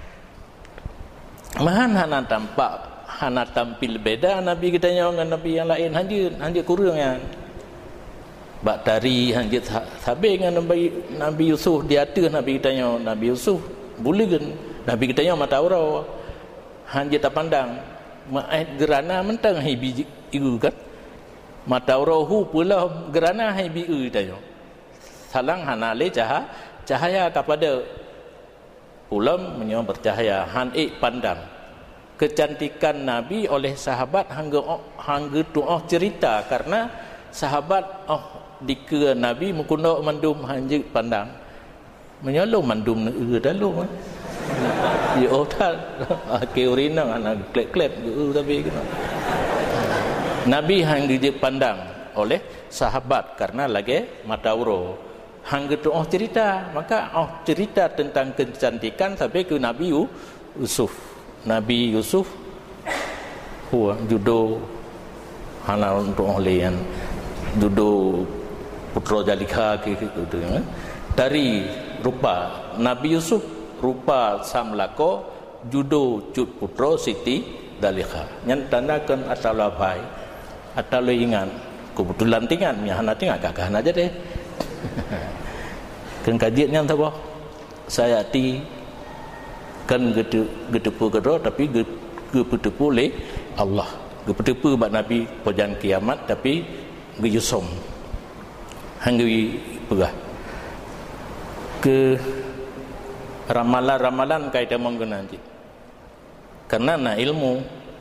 Mahan hana tampak hana tampil beda Nabi kita yang dengan Nabi yang lain hanjir kurang yang bak tari hanjir sabi dengan Nabi Yusuf di atas Nabi kita yang Nabi Yusuf buligan Nabi kita yang mata urau hanjir tak pandang maait gerana mentang hibi iu kan mata rohu pula gerana hai bi tayo salang hanale cahaya kepada pulam menyo bercahaya han pandang kecantikan Nabi oleh sahabat hangga tu cerita karena sahabat dikira Nabi mengkundok mandum hanjik pandang menyolong mandum dalam ya tak ke urinang anak klep-klep tapi Nabi hanjik pandang oleh sahabat karena lagi matauro hang gitu cerita maka cerita tentang kecantikan sampai ke Nabi Yusuf huwa judo hana untuk olian judo putra jalika gitu dari rupa Nabi Yusuf rupa samlako judo cut putra Siti Dalika nyan tandakan atau labai atau ingan kebetulan tingan hana tingan gagahan aja deh kan kajiannya tahu saya ti kan gedepu gedo tapi gedepu le Allah gedepu bak Nabi pojan kiamat tapi geyusom hanggi pegah ke ramalan-ramalan kaitan menggunakan karena ilmu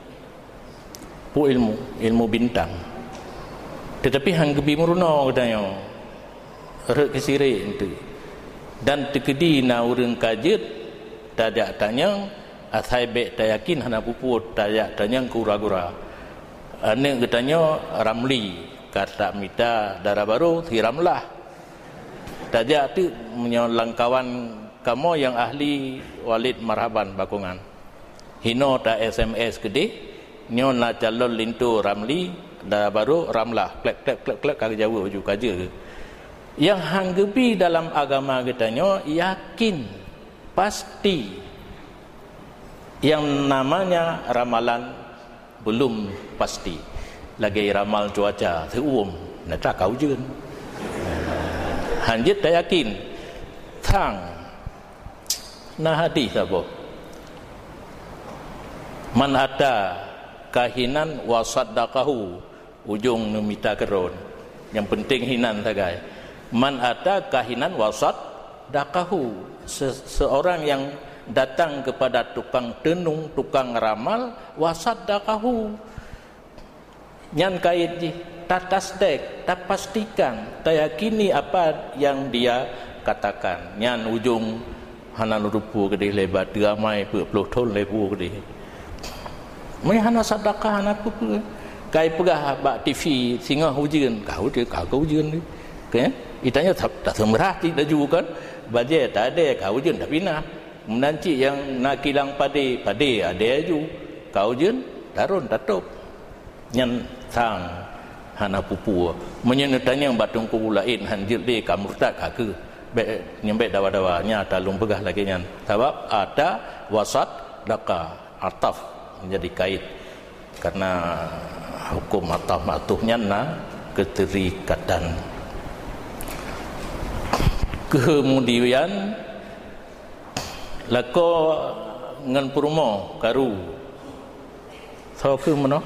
bintang tetapi hanggi bimurno katanya rek kesire itu dan tekedi na urang kajit tadak tanyang asai be tayakin hana puput tayak tanyang kura-kura ane katanya ramli kata mita darah baru hiramlah tadak tu menyolang kawan kamu yang ahli walid marhaban bakungan hino ta SMS gede nyo na calon lintu ramli darah baru ramlah klek kagak jauh baju kaja yang hanggebi dalam agama katanya yakin pasti yang namanya ramalan belum pasti lagi ramal cuaca terumum nak kau jeun hanjit tak yakin thang nah hadis apa man ada kahinan wa saddaqahu ujung numita keron yang penting hinan tagai man ada kahinan wasat dakahu seorang yang datang kepada tukang tenung tukang ramal wasat dakahu nyan kait ji tatasdek tak pastikan tak yakini apa yang dia katakan nyan ujung hanan rupu gede lebat ramai puluh ton lebu gede mai hana sedekah hana apa kai pegah bak TV singa hujan kau hujan ni kan itanya tak semerah tidak juga kan baje tak ada kau jen tak pinah menanci yang nak kilang pade ada ju kau jen darun tatup nyan sang hana pupu menyenetanya batung kubulain hanjil de kamurta kaku be nyambe dawa-dawanya talung pegah lagi nyan sebab ada wasat daka ataf menjadi kait karena hukum ataf matuhnya na keterikatan. Kemudian lako ngan purmo karu so ke mana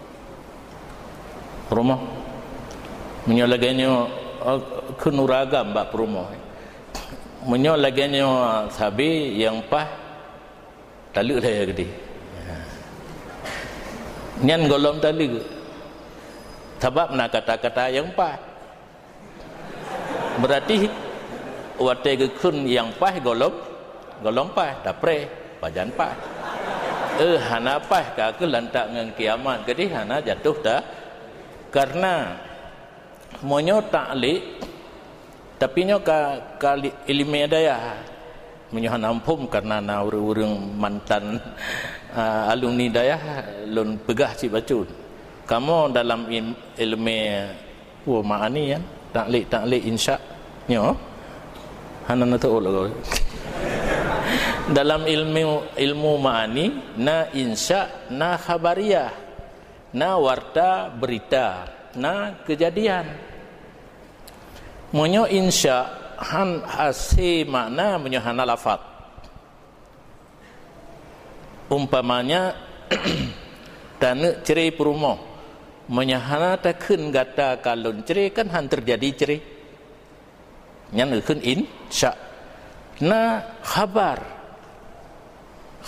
purmo menyolaganya kenuragam bak purmo menyolaganya sabi yang pah taluk dah gede nyan golom taluk sebab nak kata-kata yang pah berarti wate gekun yang pah golong pah dapre pajan pah hana pah ka ke lantak ngan kiamat gede hana jatuh dah karena monyo taklik tapi nyo ka ilmu daya menyo nampum karena na urang mantan alumni daya lun pegah si bacun kamu dalam ilmu ma'ani ya taklik insya nyo hana tahu lah dalam ilmu ma'ani na insya na khabariyah na warta berita na kejadian monyo insya han hasi makna monyo hana lafaz umpamanya dan cerai perumoh monyo hana takun gata kalon cerai kan han terjadi cerai yang ikut insya na khabar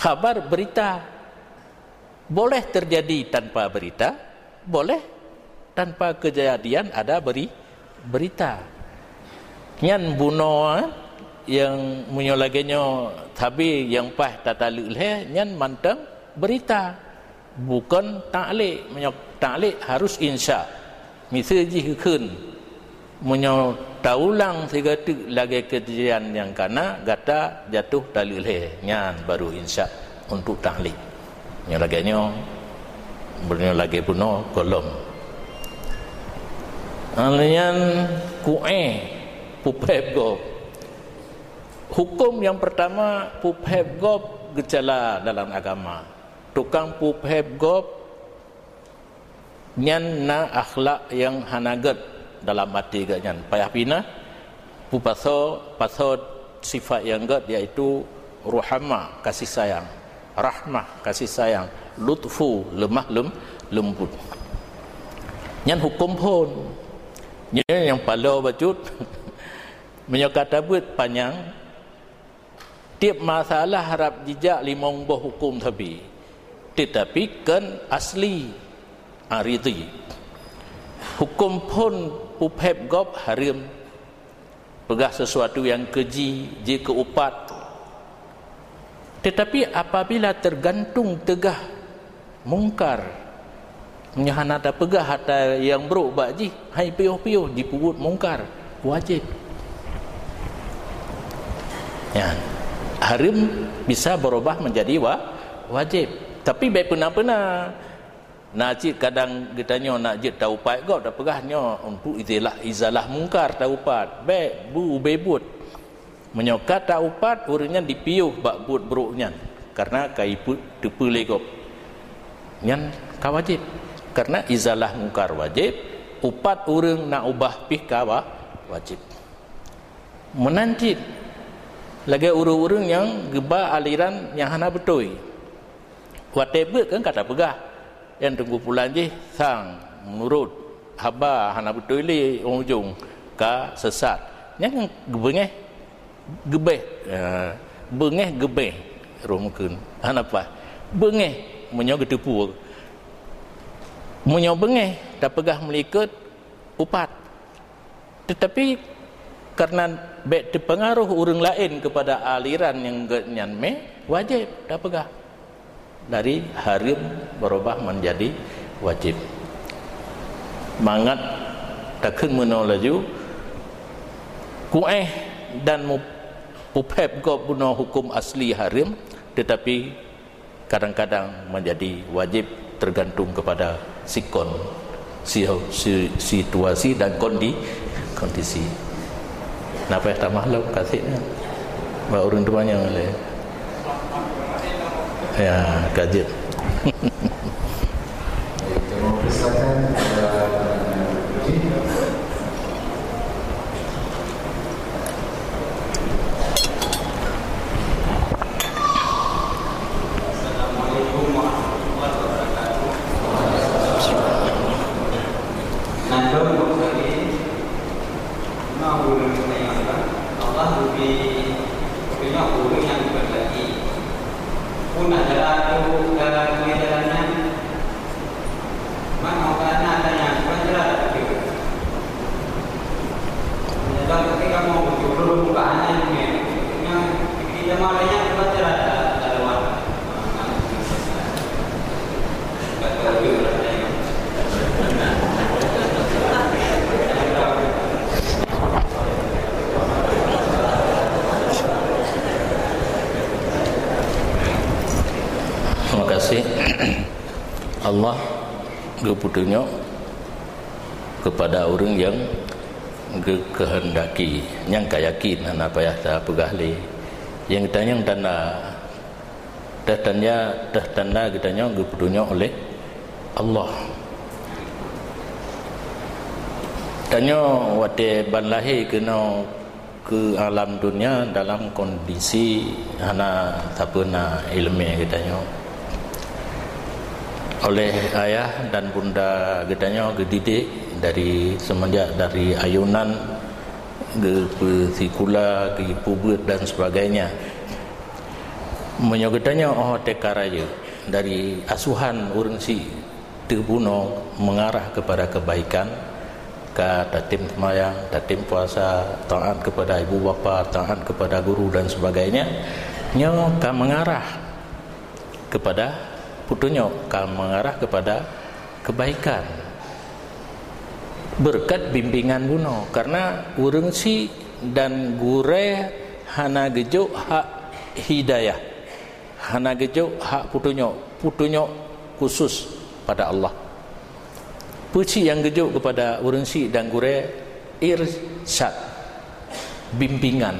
berita boleh terjadi tanpa berita boleh tanpa kejadian ada berita. Nyan buno yang menyolagenyo tapi yang pah tataluk leh nyan mantang berita, bukan ta'liq. Menyok ta'liq harus insya. Misal ji keun menyo taulang sigatu lagi kejadian yang kana gata jatuh taluk leh nyan baru insya untuk ta'liq. Nyolagenyo bernyo lagi buno kolom. Alian pupeb go. Hukum yang pertama pupeb go gejala dalam agama. Tukang pupeb go nyan na akhlak yang hanaget dalam hati ganyan. Payah pina pupaso sifat yang get iaitu ruhama kasih sayang, rahmah kasih sayang, lutfu lemah lembut. Nyan hukum pun nyan yang palau bacut menyokata buat panjang tiap masalah harap jejak limong boh hukum tetapi kan asli aridi hukum pun pupeb gop harim pegah sesuatu yang keji jika upat, tetapi apabila tergantung tegah mungkar menyahana ada pegah hata yang buruk bakji hai piuh-piuh dipurut mungkar wajib ya. Harim bisa berubah menjadi wajib, tapi baik pernah najib kadang ditanya najib taupat kau dah pegahnya untuk izalah mungkar taupat baik bu bebut menyokat taupat urangnya dipiuh bak but buruknya karena kaiput tepulih kau nyan kawajib karena izalah mungkar wajib, upat urang nak ubah pih kawa wajib. Menanjit lagi urang-urang yang geba aliran yang hana betul. Whatever kan kata pegah yang tunggu pulang je sang menurut haba hana betul li ujung ka sesat. Yang gebeh rumkeun. Hanapa? Bengeh menyo gedepu. Munyo bengeh dah pegah melikat upat, tetapi karena baik terpengaruh orang lain kepada aliran yang nyanme wajib dah pegah dari harim berubah menjadi wajib. Mangat takkan menolaju kueh dan pupeb go buno hukum asli harim, tetapi kadang-kadang menjadi wajib tergantung kepada situasi dan kondisi. Napa tak mahluk kasihnya? Mbak urang tuanya oleh. Ya, gadget. Terima kasih. Allah keputuhnya kepada orang yang kehendaki yang kayakin apa ya dah pegahli yang tanya tanda kitanya keputuhnya oleh Allah. Tanya wate ban lahir kena ke alam dunia dalam kondisi hana tapena ilmu kitanya oleh ayah dan bunda kitanya gedidik dari semenjak dari ayunan ke sikula ke pubut dan sebagainya menyogetanya oh tekaraya dari asuhan urang si terbunuh mengarah kepada kebaikan, ke datim semayang, datim puasa, taat kepada ibu bapa, taat kepada guru dan sebagainya, nyo kan mengarah kepada putunyo, kan mengarah kepada kebaikan berkat bimbingan buno. Karena urang si dan gure hana gejuk hak hidayah, hana gejuk hak putunyo khusus pada Allah. Puci yang gejuk kepada urang si dan gure irsyad, bimbingan.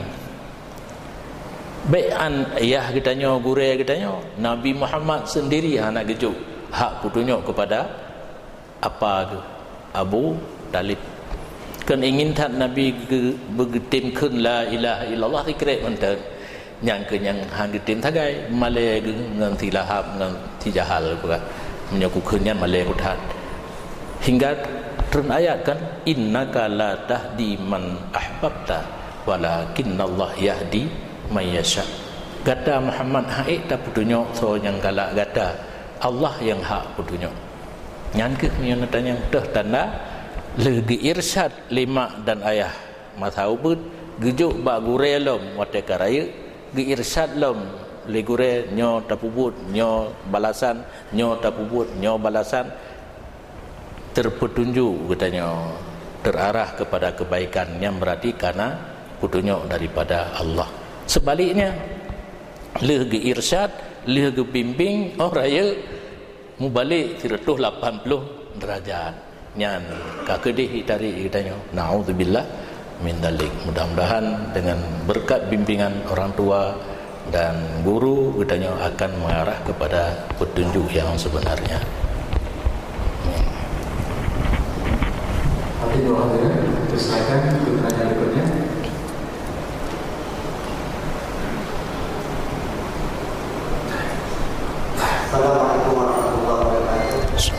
Bayan ayah kitanya, gure kitanya, Nabi Muhammad sendiri hana gejuk hak putunyo kepada apa Abu Talib. Kan ingin tak Nabi bergetim kun la ilaha illallah dikira menten yang hang getim tagai malai ngan tilahap ngan tijahal bukan menyakukannya malai kutat hingga turun ayat kan innaka la tahdi man ahbabta walakinnallah yahdi man yasha. Kata Muhammad haik tak putunyo so yang galak kata Allah yang hak putunyo. Nyangke punya tanya dah tanda legi irsyad lima dan ayah masau pun gejuk ba gure lom wate karaya ge irsyad lom le gure nyo tapubut nyo balasan nyo tapubut nyo balasan terpetunjuk katanya terarah kepada kebaikan yang berarti karena petunjuk daripada Allah. Sebaliknya legi irsyad legi bimbing raya mubalik 180 derajat nyan kakedih dari katanya naudzubillah min dalik. Mudah-mudahan dengan berkat bimbingan orang tua dan guru katanya akan mengarah kepada petunjuk yang sebenarnya. Terus silakan untuk pertanyaan berikutnya. Assalamualaikum warahmatullahi wabarakatuh.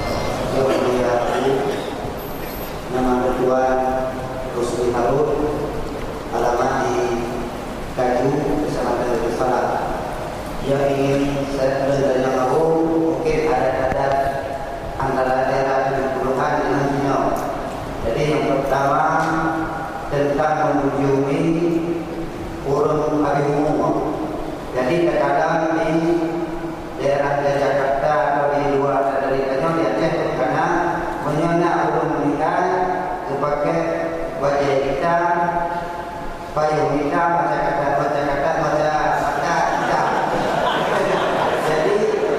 Nama Tuan Rusli Harun, alamat di Kayu, Kecamatan Bersalah. Yang ingin saya bertanya tahu, mungkin ada antara daerah pegunungan dengan Minang. Jadi yang pertama tentang mengunjungi urung hari umum. Jadi terkadang di daerah Jakarta atau di luar dari Kanyong di Aceh karena menyonak urung menikah sebagai wajah hitam, payung hitam, baca kata. Jadi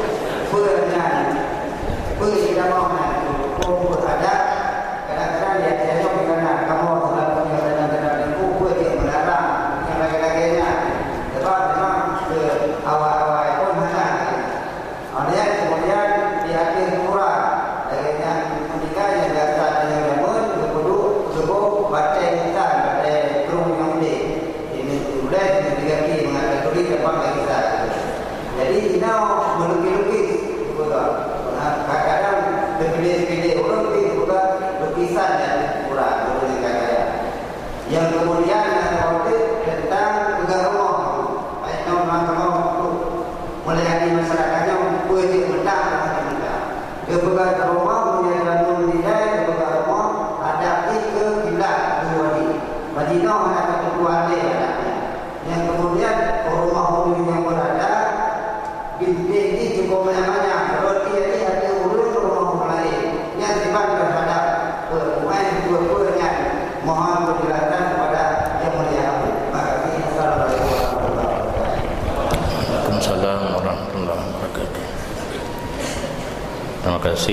kita mau kumpul ada kadang-kadang dia tengok karena kamu sudah punya kadang-kadang kumpul dia melarang yang lagi-laginya sebab memang ke awal-awal pun mana kemudian di akhir kurang dengan menikah yang dasar dengan jamun kemudian baca insan baca kerung yang ini mulai dengan diganti mengatakan tulis depan lagi kita. Jadi kita melukis-lukis kadang-kadang berpilih-pilih orang juga lukisan yang kurang berlebihan gaya. Yang kemudian waktu tentang kegarong, ayat orang melayani masyarakatnya boleh menang macam-macam. Kepegang rumah menyerahkan nilai kepegang rumah hadapi ke kiblat dua ni. Madinah ada ketuaan dia. Yang kemudian rumah yang berada bintik ini cukup banyak-banyak. Roti ini ada urut rumah lain yang sebab terhadap pemain dua-duanya. Mohon penjelasan kepada yang mulia. Terima kasih. Assalamualaikum warahmatullahi wabarakatuh. Waalaikumsalam warahmatullahi wabarakatuh. Terima kasih.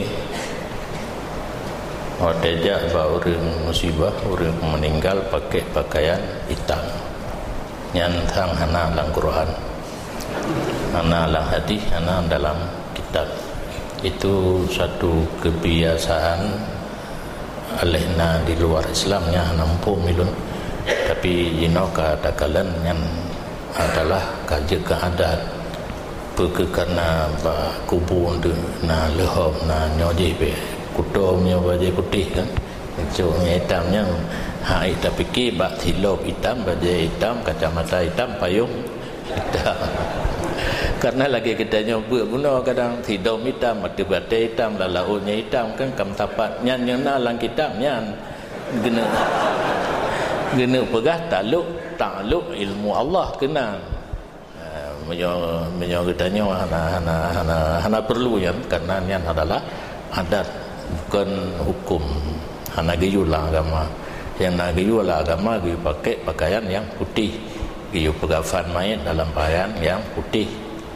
Wadajak orang musibah, orang meninggal pakai pakaian hitam. Nyantang hana dalam Quran, hana dalam hadis, hana dalam kitab. Itu satu kebiasaan alehna di luar Islamnya nampu milun. Tapi jinoka takalan yang adalah kaji keadat perke karena kubu na lehom na nyoje be kutomnya baju putih kan hijaunya hitamnya hai tapi ki bak silop hitam baju hitam kacamata hitam payung hitam Karena lagi kita nyoba guna kadang tidur hitam, mata batai hitam, lauknya hitam kan kam tapat nyan lang kitab nyan gena pegah takluk ilmu Allah kena menyo katanya hana perlu yan karena nyan adalah adat bukan hukum. Hana giyulah agama yang nak giyulah agama giyu pakai pakaian yang putih, giyu pegafan mayat dalam pakaian yang putih.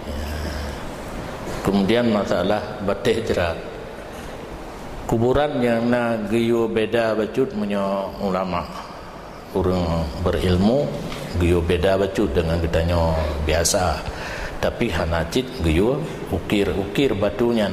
Kemudian masalah batih jerat kuburan yang nak giyu beda bacut menyo ulama orang berilmu giyu beda bacut dengan gedanya biasa, tapi hanacit giyu ukir batunya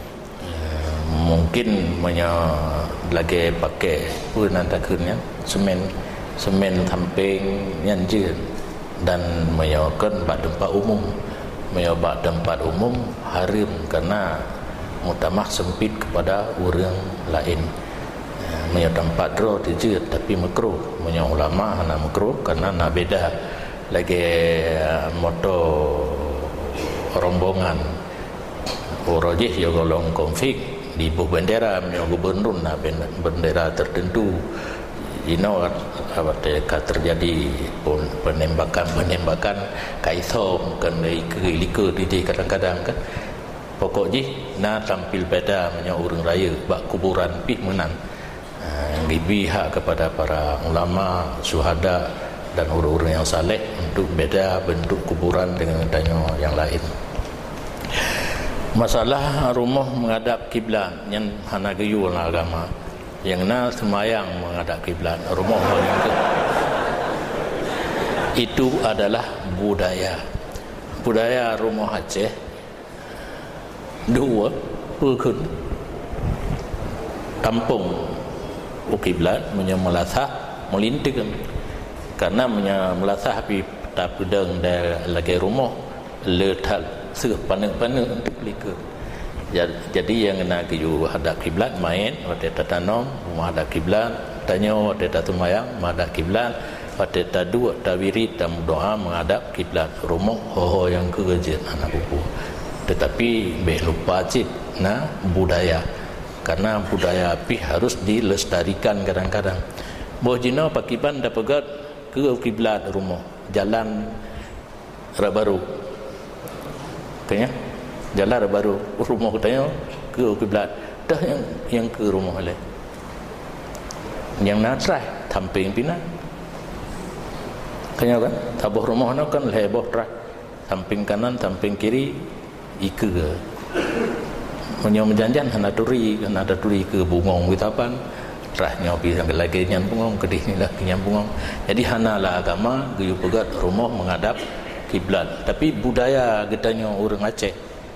mungkin menyo lagi pakai pun antakunnya semen samping nyanjir dan menyokan bak tempat umum harim karena mutamah sempit kepada orang lain. Menyo tempat draw dijid tapi makruh. Menyo ulama hana makruh karena na beda lagi moto rombongan orojih yo golong konflik di buh bendera menyo gubernur na bendera tertentu. Terjadi penembakan kaisom kan lika di kadang-kadang kan pokoknya na tampil beda menyo urang raya bak kuburan pih menang dibihak kepada para ulama syuhada dan orang-orang yang saleh untuk beda bentuk kuburan dengan yang lain. Masalah rumah menghadap kiblat yang hana gayul agama yang na semayang menghadap kiblat rumah itu adalah budaya rumah Aceh dua pukul kampung kiblat menyemelasah melintik karena menyemelasah api tak pedang dari lagi rumah letak sepaneng-paneng untuk likur. Jadi yang nak you hadap kiblat main waktu tanam menghadap kiblat tanya waktu tumayang menghadap kiblat waktu dua tawiri tam doa menghadap kiblat rumah ho yang kegejet anak buku. Tetapi lupa cip na budaya karena budaya api harus dilestarikan kadang-kadang. Boh jino pakiban dah pegat ke kiblat rumah jalan baru kayaknya jalan baru rumah katanya ke kiblat dah yang ke rumah lain yang nak try tamping pina kayaknya kan tabuh rumah nak kan leboh try samping kanan samping kiri ike menyom janjan hana duri ke bungong witapan rah nyobi sampai lagi nyan bungong kedih ni lah nyan bungong. Jadi hana lah agama giyu pegat rumah menghadap kiblat, tapi budaya getanya orang Aceh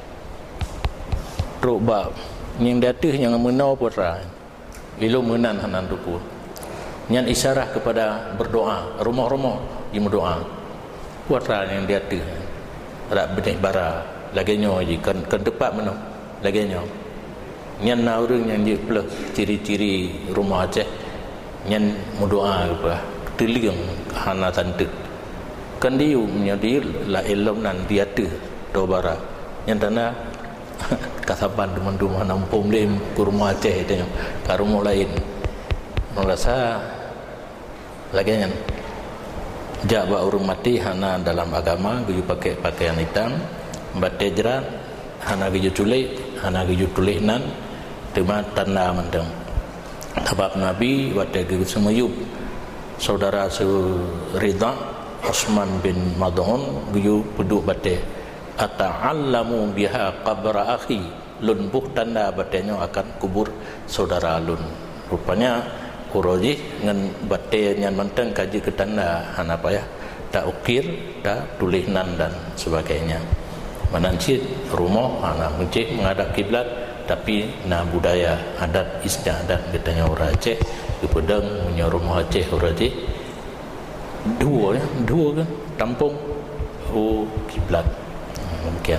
roba yang datih yang menau putra bilo menan hanan ruku nyan isyarah kepada berdoa rumah-rumah yang berdoa putra yang datih rak benih bara laginya kan tepat menau laginya nyan na orang yang dia pelak ciri-ciri rumah Aceh nyan berdoa apa teling hana tante kan dia menjadi la ilm nan dia tu do bara nyan tanah kasaban teman-teman nampung lem ke rumah Aceh tanya ke rumah lain merasa lagi nyan jaba urung mati hana dalam agama giyu pakai pakaian hitam batai jerat hana giyu tulis nan tema tanda mendeng sebab Nabi waktu giyu semuyub saudara Ridha Osman bin Mad'un giyu peduk batai ata'allamu biha qabra akhi lun buh tanda batainya akan kubur saudara lun. Rupanya uroji ngan batai nyan menteng kaji ke tanda hana payah tak ukir tak tulisnan dan sebagainya. Manancit rumah hana mencik menghadap kiblat tapi na budaya adat istiadat katanya orang Aceh di pedang punya rumah Aceh uroji dua kan tampung kiblat. Demikian.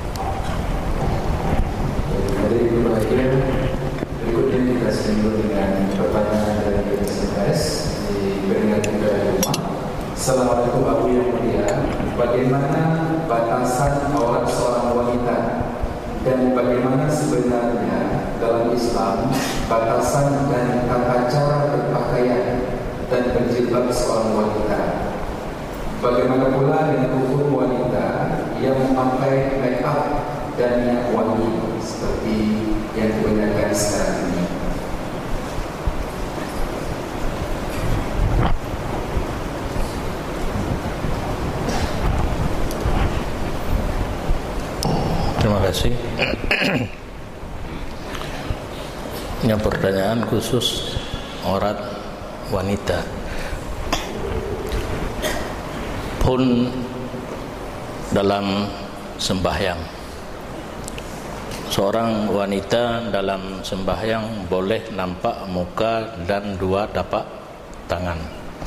Dari berbahagia berikutnya kita sambung dengan pertanyaan dari PSMS di peringatan ke rumah Assalamualaikum Abu yang mulia. Bagaimana batasan aurat seorang wanita dan bagaimana sebenarnya dalam Islam batasan dan tata cara berpakaian dan berjilbab seorang wanita? Bagaimana pula dengan hukum wanita yang memakai make up dan minyak wangi seperti yang kebanyakan sekarang ini? Terima kasih. Ini pertanyaan khusus aurat wanita. Pun dalam sembahyang, seorang wanita dalam sembahyang boleh nampak muka dan dua tapak tangan.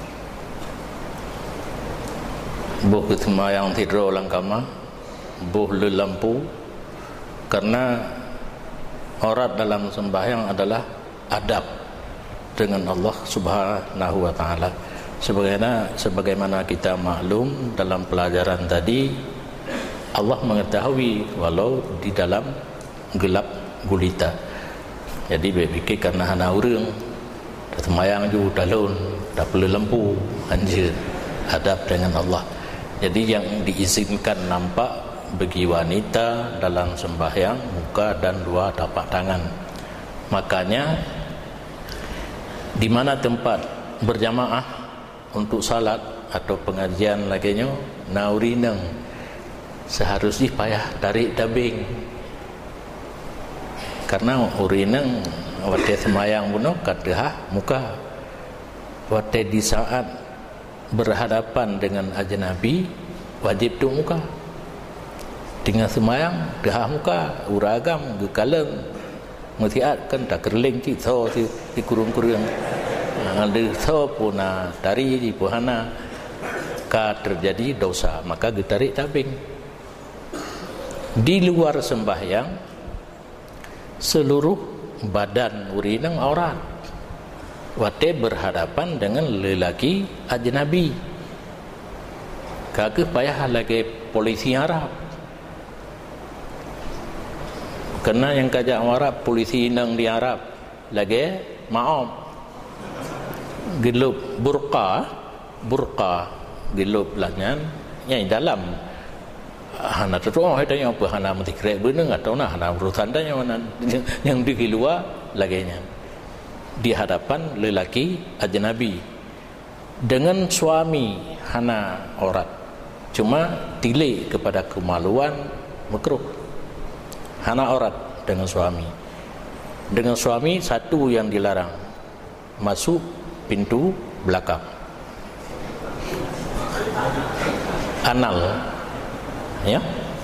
Buh sembahyang tidur dalam kamar, buh lampu, karena aurat dalam sembahyang adalah adab dengan Allah Subhanahu wa taala. Sebagaimana kita maklum dalam pelajaran tadi, Allah mengetahui walau di dalam gelap gulita. Jadi berfikir karena hana urang sembahyang juga dalun, tak perlu lampu, anjir adab dengan Allah. Jadi yang diizinkan nampak bagi wanita dalam sembahyang muka dan dua tapak tangan. Makanya di mana tempat berjamaah untuk salat atau pengajian laginya naurineng seharusnya payah tarik tabing, karena urineng waktu sembahyang bunuh katah muka, waktu di saat berhadapan dengan ajnabi wajib tu muka. Dengan sembahyang dah muka uragam gekalem mestiat kan tak kerling ti so di kurung-kurung ada so puna tari di puhana ka terjadi dosa, maka getarik tabing. Di luar sembahyang seluruh badan urinang aurat wate berhadapan dengan lelaki ajnabi. Kagak payah lagi polisi Arab, karena yang kajak Arab polisi nang di Arab lagi maaf gelap burqa gelap lanyan yang dalam hana tu oh tanya apa hana mesti krek bener atau nah hana urusan tanya yang di luar laginya di hadapan lelaki ajnabi dengan suami hana aurat, cuma tilik kepada kemaluan makruh. Hana aurat dengan suami satu yang dilarang, masuk pintu belakang, anal ya,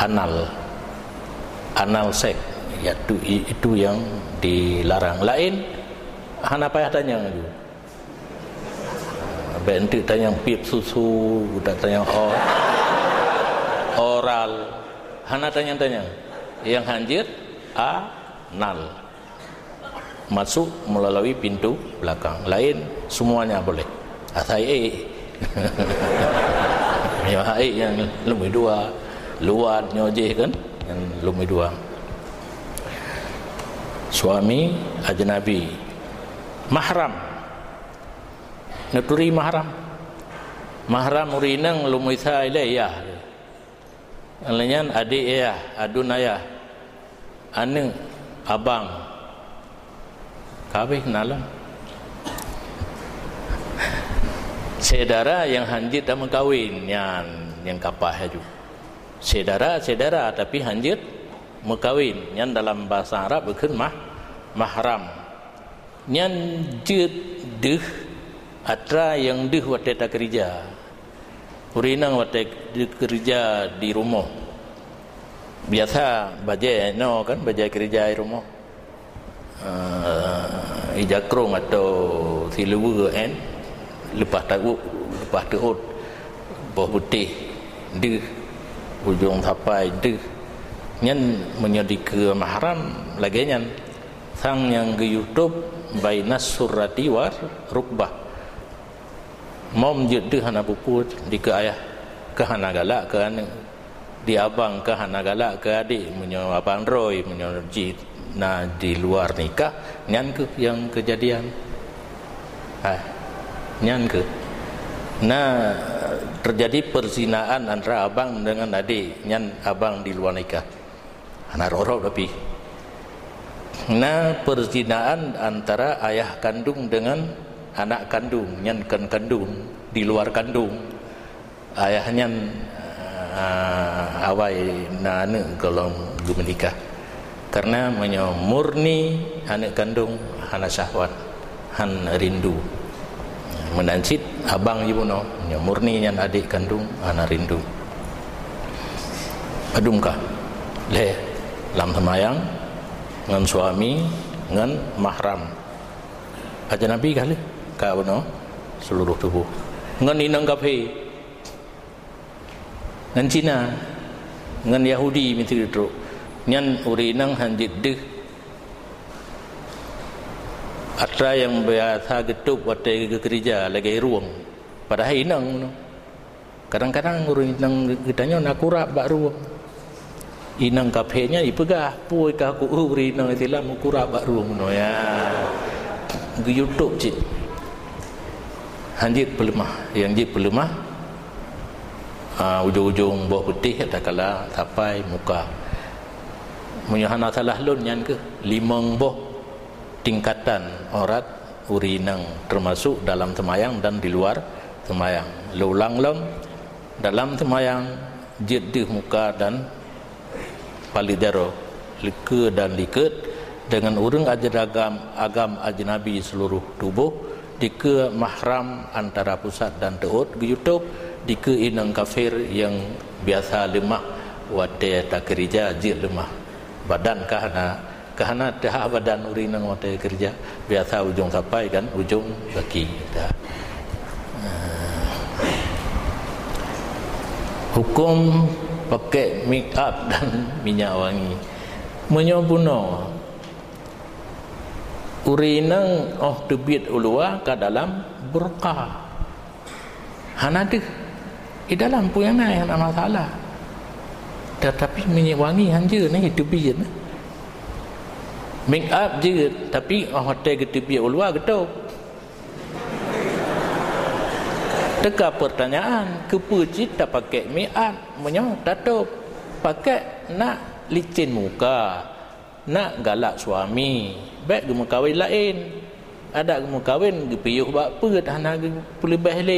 anal seks ya, itu yang dilarang. Lain hana payah tanya juga, bentuk tanya pip susu, udah tanya oral, hana tanya yang hanjir anal, masuk melalui pintu belakang. Lain semuanya boleh. Asai ya yang lumui dua luar nyojeh kan yang lumui dua. Suami ajnabi, mahram, naturi mahram urinang lumui sa ilayah, alanya adik ayah, adun ayah, ane abang kabeh nalam. Saudara yang hanjit dah mengkawin yang kapah juga. Saudara tapi hanjit mengkawin yang dalam bahasa Arab berken mahram. Yang jid deh atra yang deh waktu tak kerja. Urinang waktu kerja di rumah. Biasa bajai no kan bajai kerja di rumah. Ijakrong atau siluwe kan lepas tahu bawah putih di ujung tapai di nyan menjadi ke mahram lagi nyan sang yang ke YouTube bainas surati war rukbah Mom jid hana buku di ke ayah ke hana galak ke ane di abang ke hana galak ke adik menyo abang Roy menyo jid na di luar nikah nyan ke yang kejadian nyan ke nah terjadi perzinaan antara abang dengan adik nyan abang di luar nikah anak rorok tapi nah perzinaan antara ayah kandung dengan anak kandung nyan kan kandung di luar kandung ayahnya awai na ane kalau menikah karena murni anak kandung hana syahwat han rindu menancit abang ibu no murni yang adik kandung hana rindu adumkah le lam semayang ngan suami ngan mahram aja nabi kali kau no seluruh tubuh ngan inang kafe ngan Cina ngan Yahudi minta itu nyan uri inang hanjit deh atra yang biasa getuk waktu ke gereja lagi ruang padahal inang no. Kadang-kadang uri inang kitanya nak kurap bak ruang inang kafenya ipegah pui ka ku uri inang itilam kurap bak ruang no ya guyutuk cik hanjit pelemah yang jit pelemah ujung-ujung bawah putih tak kala sampai muka menyahana salah lun yang ke 5 boh tingkatan aurat urinang termasuk dalam semayang dan di luar semayang lulang lem dalam semayang jit di muka dan palidaro leke dan liket dengan urang agam ajnabi seluruh tubuh dike mahram antara pusat dan teut ke YouTube dike inang kafir yang biasa lemah wate tak kerja jid lemah badan kahana dah badan urinang wate kerja biasa ujung sampai kan ujung kaki dah. Hukum pakai make up dan minyak wangi menyobuno urinang tebit ulua ke dalam burqa hanadih di dalam pun yang ada masalah tetapi minyak wangi hanja ni tebit make up je tapi hotel ke tebit ulua getuk teka pertanyaan kepecit tak pakai make up menyo tato pakai nak licin muka nak galak suami baik gemu kahwin lain ada gemu kahwin gepiyuh bak pet hana pelebih le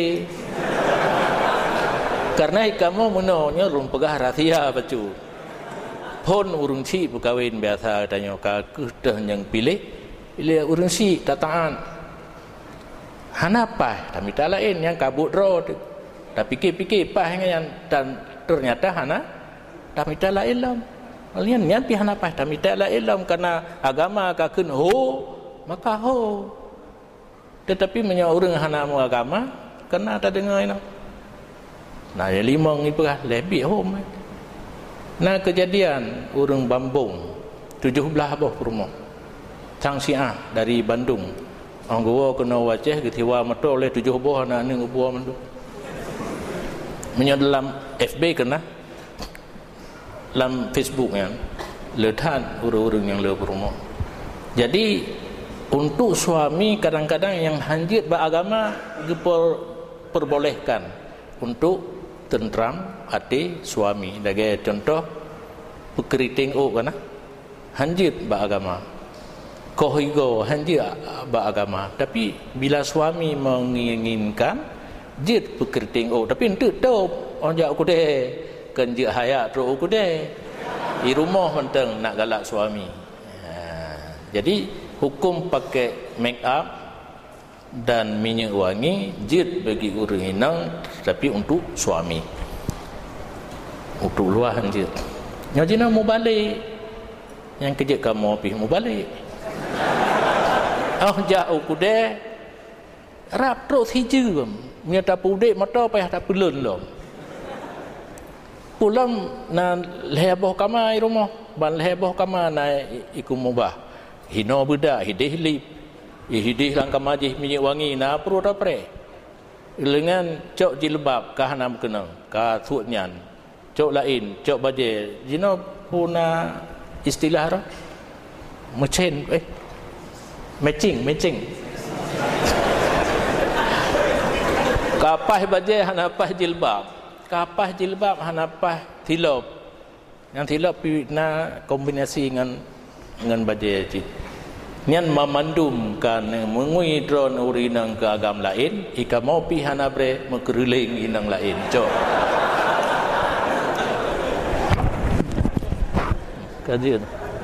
karena kamu menonyo rum pegah rahsia bacu pon urung si perkahwin biasa tanya ka kedah yang pilih urung si tataan hana apa tapi tak lain yang kabut ro tak fikir-fikir pas yang dan ternyata hana tapi tak lain lam kalian niat pihan apa tapi tak la ilm karena agama ka keun ho maka ho tetapi menyo urang hana agama kena tak dengar ino nah ya limang ni pegah lebih ho nah kejadian urang Bambung 17 boh rumah Sang Siah dari Bandung anggo kena waceh ketiwa meto oleh 7 boh anak ni buah Bandung menyo dalam FB kena dalam Facebook yang letan urang-urang yang lebih rumah. Jadi untuk suami kadang-kadang yang hanjit beragama diperbolehkan untuk tentram hati suami. Sebagai contoh pekeriting kana hanjit beragama. Kohigo hanjit beragama. Tapi bila suami menginginkan jit pekeriting tapi ente tahu onjak aku deh kenjik hayat teruk aku deh di rumah menteng nak galak suami jadi hukum pakai make up dan minyak wangi jid bagi urang inang tapi untuk suami untuk luar jid nyajina mau balik yang kejek kamu pergi mau balik jauh aku deh rap terus hijau menyata pudek mata payah tak pelun lom pulang na leboh kama i rumah ban leboh kama na ikum mubah hino budak hidih lip hidih lang kama jih minyak wangi na perlu dapre Lengan cok jilbab kah nam kena ka thut nyan cok lain cok baje jino puna istilah ro matching kapah baje hanapah jilbab hanapah tilop yang tilop na kombinasi dengan baje ji nyan memandumkan mengui drone urinang ke agam lain ika mau pi hanabre mengkeruling inang lain cok kajian.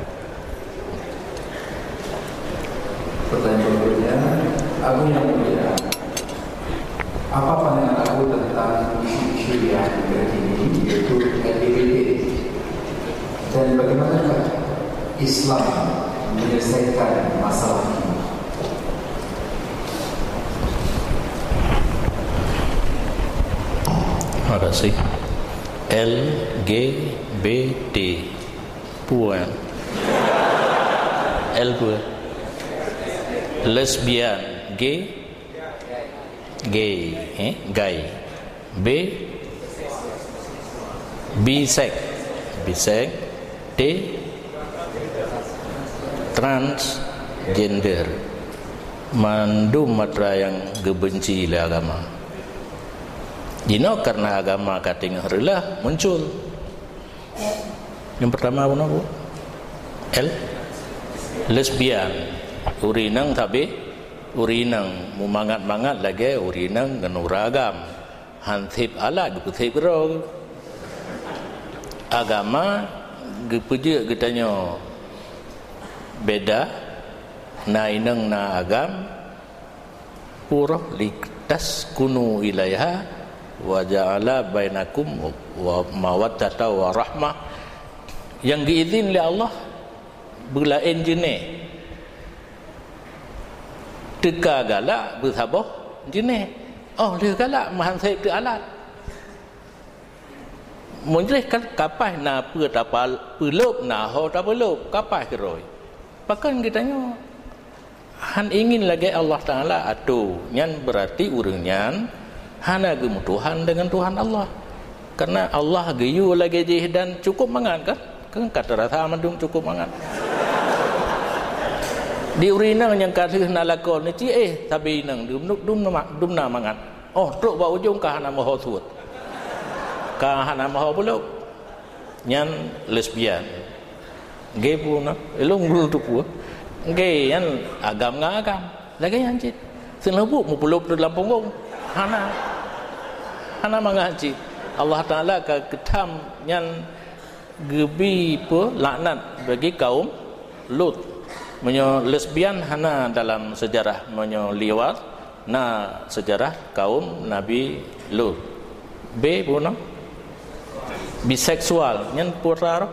Pertanyaan berikutnya, Abu yang mulia, apa pandangan Abu tentang isu yang terkini yaitu LGBT dan bagaimanakah Islam menyelesaikan masalah ini? Terima kasih. LGBT puan L puan lesbian gay B bisex T transgender mandum matra yang gebenci oleh agama. Dino karena agama kating harilah muncul. Yang pertama apa Bu? L lesbian urinang tapi urinang mumangat-mangat lagi urinang dengan uragam hantip alat geputip gerog agama gepuja getanya beda na inang na agam purah litas kunu ilaiha wa ja'ala bainakum wa mawaddata wa rahmah yang diizin oleh Allah belain jenis teka galak bersabar jenis dia galak mahansai ke alat menjelis kan kapas na apa tapal peluk na ho tapeluk kapas keroi pakan kitanya han ingin lagi Allah Ta'ala atu nyan berarti urang nyan hana gemu Tuhan dengan Tuhan Allah karena Allah geyu lagi jih dan cukup mangan kan kata rasa mandum cukup mangan di urinang yang kasih nalakon ni tapi nang dum na mangan truk ba ujung ka hana maho suat ka hana maho puluk nyan lesbian gay pun elong bulu tu pu gay yan agam ngagam lagi yan cit senlebuk mu puluk dalam punggung hana mangaji Allah Ta'ala ka ketam nyan gebi pe laknat bagi kaum Lut menyo lesbian hana dalam sejarah menyo liwat na sejarah kaum Nabi Lut B pun biseksual nyen purar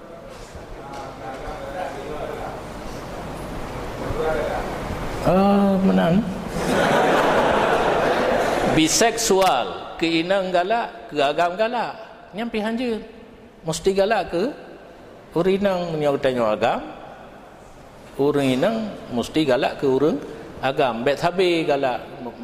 menan biseksual keinang galak keagam galak nyampi hanjir mesti galak ke urinang menyautanyo agam urinang mesti galak ke urang agam bet habe galak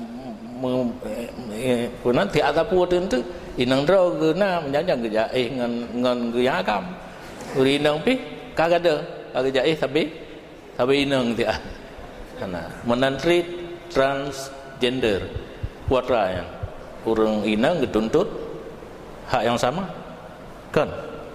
punan ti atapu tentu inang dro guna menjanjang geja ngan geja agam urinang pi kagada geja tapi inang ti ana menantri transgender puatra yang urang inang dituntut hak yang sama kan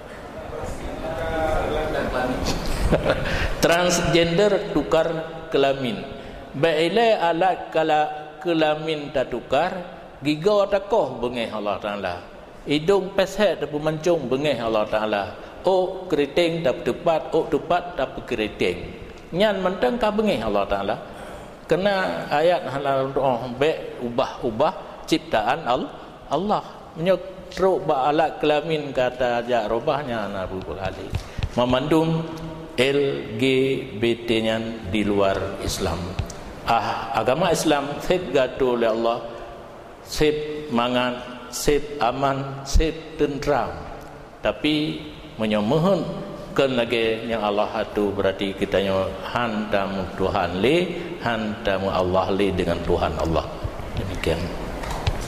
transgender tukar kelamin baile alat kelamin tak tukar gigau takoh bengeh Allah Ta'ala hidung peshet tapi mancung bengeh Allah Ta'ala keriting tak tepat tak keriting nyan mentang ka bengeh Allah Ta'ala kena ayat halal be ubah ciptaan Allah menyeruk ba alat kelamin kata ajak robahnya Nabi Ali memandum LGBT nya di luar Islam agama Islam sip gaduh oleh Allah sip mangan sip aman sip tentram tapi menyomohon kan lagi yang Allah atu berarti kitanya hantamu Tuhan le hantamu Allah le dengan Tuhan Allah demikian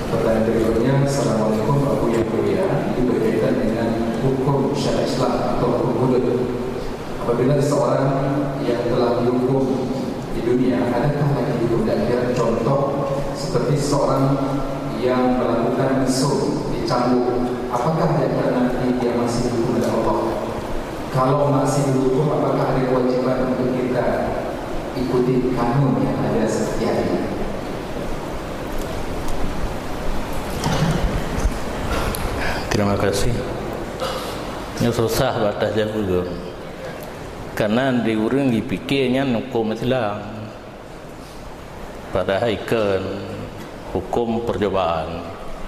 Pertanyaan berikutnya, Assalamualaikum Abu yang mulia, itu berkaitan dengan hukum syariat Islam atau hukum hudud. Apabila seseorang yang telah dihukum di dunia, adakah lagi dihukum di akhirat? Contoh seperti seseorang yang melakukan mesum, dicambuk, apakah di akhirat nanti dia masih dihukum oleh Allah? Kalau masih dihukum, apakah ada kewajiban untuk kita ikuti kanun yang ada seperti ini? Terima kasih. Ini susah batas jawab. Karena di orang dipikirnya hukum Islam, padahal ikan hukum percobaan.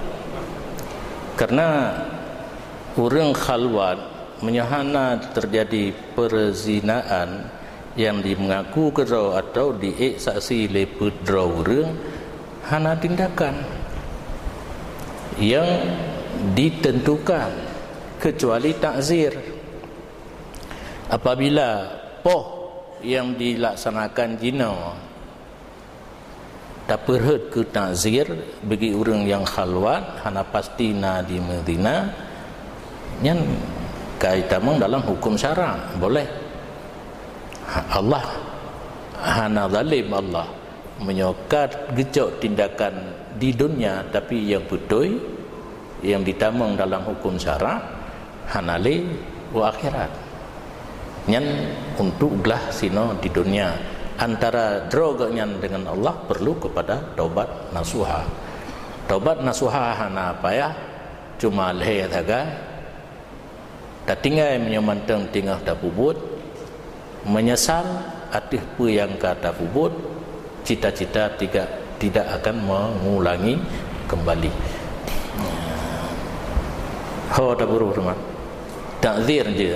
Karena orang khalwat menyahana terjadi perzinaan yang dimengaku kerau atau dieksaksi leput draw orang, hana tindakan yang ditentukan kecuali takzir. Apabila poh yang dilaksanakan jina tak perhut ke takzir bagi orang yang khalwat, hana pasti na di Madinah, yang kaitamang dalam hukum syarak boleh. Allah hana zalim, Allah menyokat gecok tindakan di dunia, tapi yang betul yang ditamang dalam hukum syarak hanali wa akhirat. Nyan untuk gelah sino di dunia antara droganya dengan Allah perlu kepada taubat nasuha. Taubat nasuha hana apa ya? Cuma leher saja. Tak tinggal menyamantang tinggal dah bubut, menyesal atif apa yang kata bubut, cita-cita tidak akan mengulangi kembali. Ho tak buruk teman. Takzir je.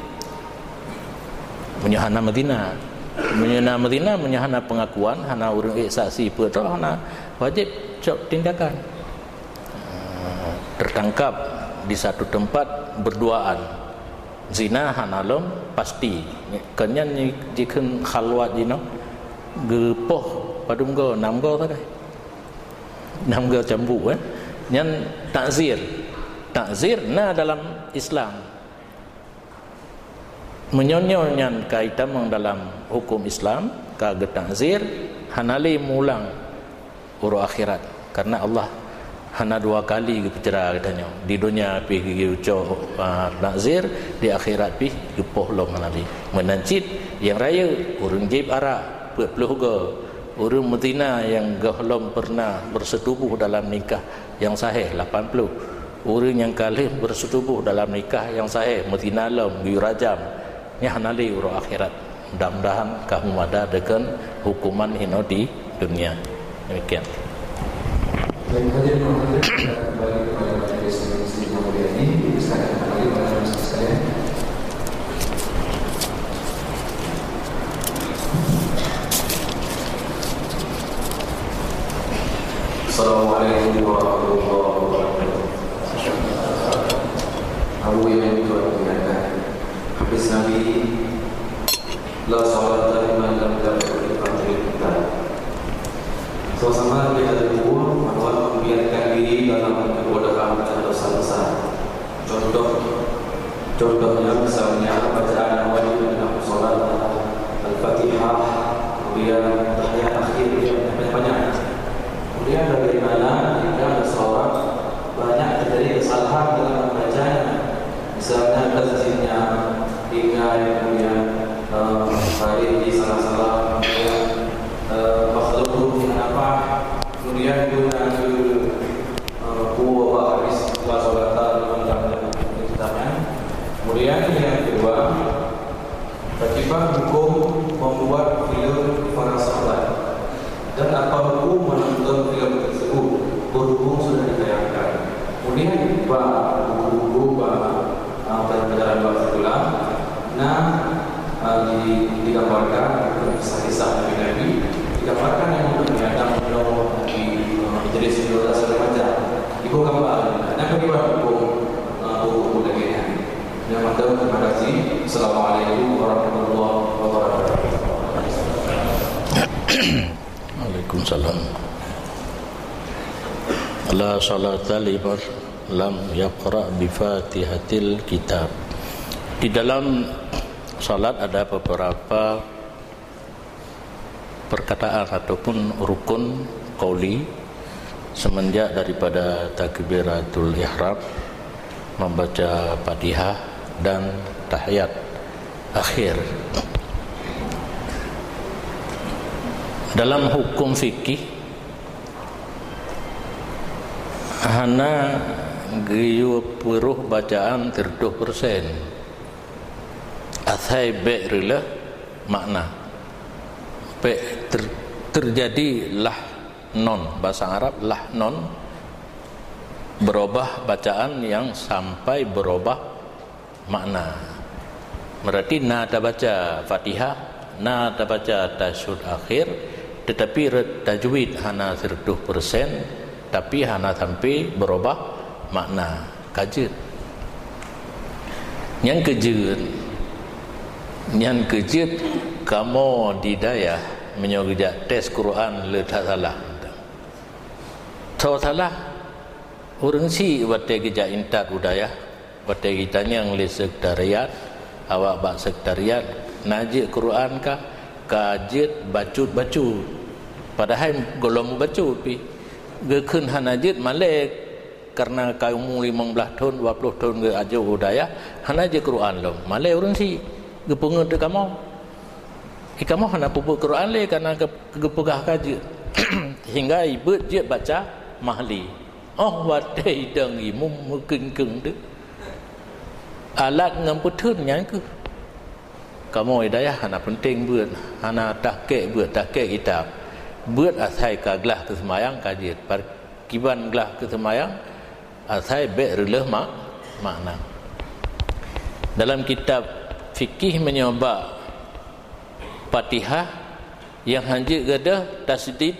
Menyahana Madinah, menyahana pengakuan, hana orang saksi betul, hana wajib cok tindakan. Tertangkap di satu tempat berduaan, zina hana lom pasti. Kenyan jika khalwat jino, gepoh padum go nam go tak? Nam go cambuk Nyan takzir na dalam Islam. Menyonyonya kaitan dalam hukum Islam kaget takzir hanali mulang uru akhirat, karena Allah hana dua kali bercerah katanya, di dunia pergi ucap takzir, di akhirat pergi gepoh lom hanali menancit yang raya urang jib arak peluga urang Madinah yang gahlom pernah bersetubuh dalam nikah yang sahih 80, urang yang kalih bersetubuh dalam nikah yang sahih Madinah lom rajam nya hanali uru akhirat. Mudah-mudahan kamu ada dengan hukuman hino di dunia. Demikian. Baik, hadirin dan hadirat, kita kembali kepada majelis yang mulia ini. Silakan kembali pada majelis sekalian. Assalamualaikum warahmatullahi wabarakatuh. Abu yang dimuliakan, habis Nabi la salat liman lam yaqul al-fatiha. Suasana kita dulu bahwa membiarkan diri dalam kebodohan dan dosa besar. Contohnya misalnya bacaan wajib dalam salat al-Fatihah, kemudian tahiyat akhir yang banyak. Kemudian bagaimana jika seseorang banyak terjadi kesalahan dalam membacanya, misalnya tasjidnya hingga kemudian balik di salah-salah, kemudian makhluk huruf apa, kemudian guna kuwa habis wasolata dalam kitabnya. Kemudian yang kedua, bagaimana hukum membuat film para sahabat dan apa hukum menonton film tersebut berhubung sudah ditayangkan. Kemudian buku-buku pelajaran bahasa tulang, digambarkan kisah-kisah Nabi, digambarkan yang berniatan di majelis doa semacam ibu gambar. Nah, bagaimana hukum dagingnya? Yang pertama, terima kasih. Assalamualaikum warahmatullahi wabarakatuh. Waalaikumsalam. la salata liman lam yaqra bi Fatihatil Kitab. Di dalam salat ada beberapa perkataan ataupun rukun qauli semenjak daripada takbiratul ihram, membaca Fatihah dan tahiyat akhir. Dalam hukum fikih hana giyu puruh bacaan 30%. Athai be'rilah makna terjadi lah non, bahasa Arab lah non, berubah bacaan yang sampai berubah makna. Berarti nada baca Fatihah, nada baca tasyahud akhir, tetapi tajwid hana 30%, tapi hana sampai berubah makna. Kajut yang kejut kamu di daya menyogja tes Quran le tak salah. Tahu salah orang si wate geja intat budaya, wate kitanya yang le sekretariat, awak bak sekretariat najik Quran ka kajet bacut padahal golong bacut pi gekeun hanajit malek karena kamu 15 tahun 20 tahun ge ajo budaya hanajik Quran lo malek orang si gepungeut teu kamu ikamu hana pupuk Quran le karena gepegah kaje hingga ibu je baca mahli oh wate idang imum mekeng-keng tu alat ngamputeun nya ke kamu hidayah hana penting buat hana tahqiq buat tahqiq kitab buat asai ka gelah ke semayang kaje kiban gelah ke semayang asai be releh makna. Dalam kitab fikih menyoba Fatihah yang hanjit gadah tasdid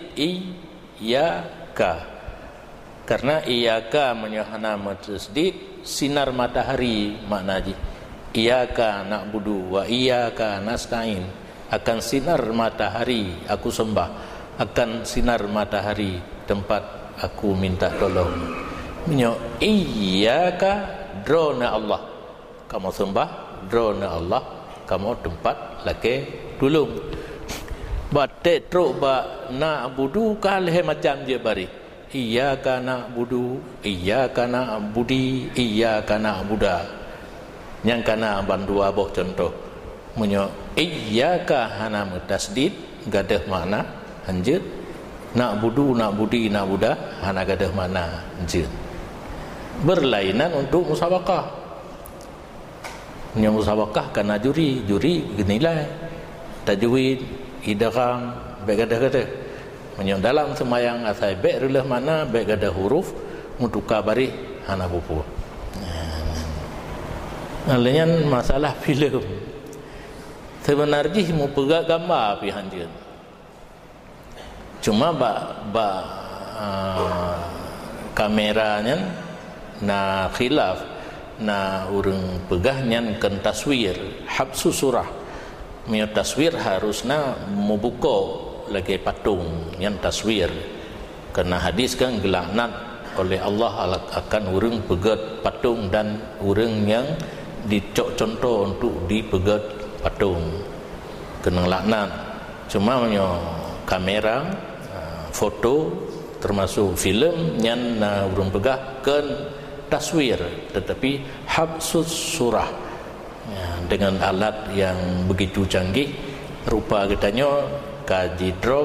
iyyaka, karena iyyaka menyohana tasdid sinar matahari maknaji iyyaka na'budu wa iyyaka nasta'in, akan sinar matahari aku sembah, akan sinar matahari tempat aku minta tolong. Menyo iyyaka drona Allah, kamu sembah drona Allah, kamu tempat lake tolong. Batek truk ba na'budu kalih macam je bari iyyaka na'budu iyyaka na'budi iyyaka na'buda yang kana bandua boh contoh menyo iyyaka hana mutasdid gadah makna hanjeut na'budu na'budi na'buda hana gadah makna hanjeut berlainan untuk musabaqah. Yang musabaqah kana juri genilai tajwid idgham baik gadah menyo dalam semayang asai baik releh makna baik gadah huruf mutuka bari hana pupu. Alanya masalah filem sebenarnya mau pegak gambar pi hanjeun cuma kameranya na khilaf na urang pegahnya kan taswir habsu surah mio taswir harusna membuka lagi patung yang taswir karena hadis kan gelaknat oleh Allah akan urang pegat patung dan urang yang dicok contoh untuk dipegat patung kena laknat. Cuma menyo kamera foto termasuk filem yang urang pegah kan taswir tetapi habsus surah ya, dengan alat yang begitu canggih rupa katanya kaji drop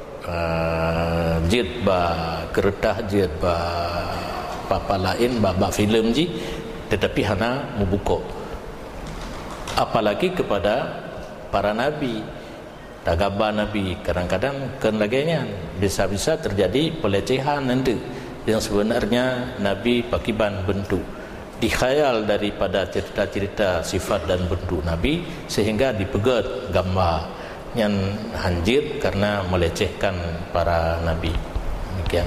jet ba keretah jet ba papa lain ba filem ji tetapi hana membuka, apalagi kepada para nabi tagaba nabi kadang-kadang kan laganya bisa-bisa terjadi pelecehan nanti yang sebenarnya nabi pakiban bentuk dikhayal daripada cerita-cerita sifat dan bentuk nabi sehingga dipegat gambar yang hanjir karena melecehkan para nabi. Demikian.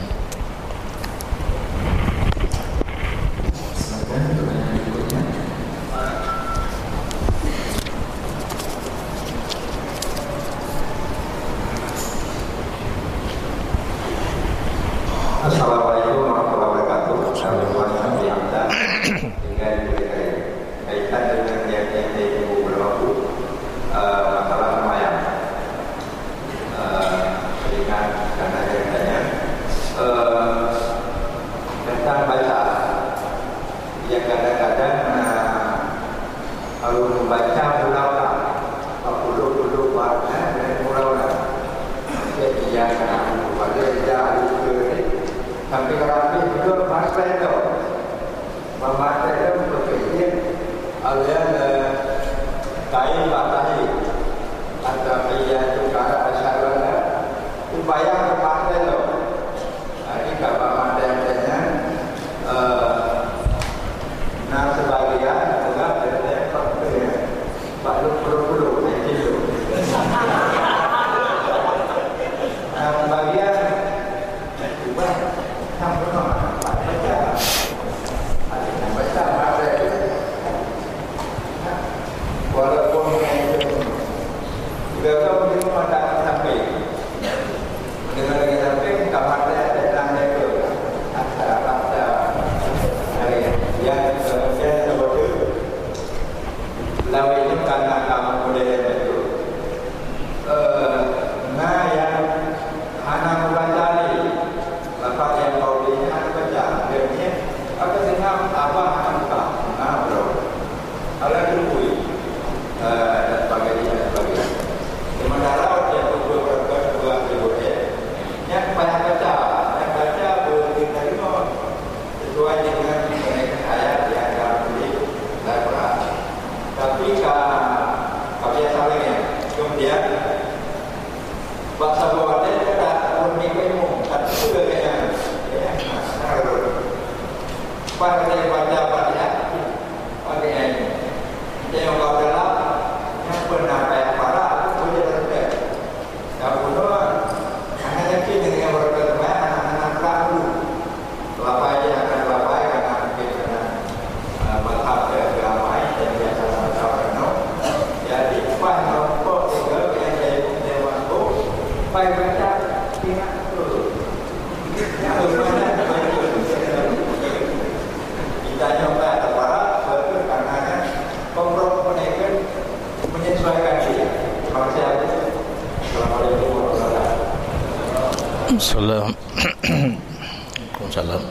Assalamualaikum warahmatullahi wabarakatuh. Assalamualaikum dengan kaitan dengan yang ibu berlaku masalah semayang. Ingat karena ceritanya tentang baca yang kadang-kadang kalau membaca ulang-ulang, dulu warna dan ulang-ulang. Jadi yang kena pada jauh sampai rapi juga masa itu memakai itu berpikir alian kain batahi atau ia juga asalnya upaya memakai itu jadi kalau materialnya nah sebagian juga dari baru perlu itu nah sebagian juga sampai walaupun juga kau belum ada sampai dengan sampai kamar saya datang itu ada hari yang kemudian seperti lalu itu karena kamu model itu nah yang anak membaca ni lepas yang kau beli anak baca dia apa dengan apa akan tak nah bro kalau itu dan sebagainya. Sementara yang kedua yang banyak baca berterima sesuai dengan kenaikan ayat yang dalam tulis Al-Quran. Tapi kebiasaan lainnya kemudian bahasa bawahnya tidak bermikirmu tapi juga kayaknya pada saya baca pada pakai ini yang kau dalam yang pernah kayak para boleh terjadi. Kamu doang hanya yakin dengan berkata anak-anak kamu lapai akan lapai karena mungkin karena berhak ramai dan biasa sama-sama kenal. Jadi pada kok tinggal yang jadi dewan tu, pai baca ingat dulu. Yang mana kita nyoba para betul karena kompromi menyesuaikan dia. Terima kasih. Assalamualaikum warahmatullahi wabarakatuh. Waalaikumsalam.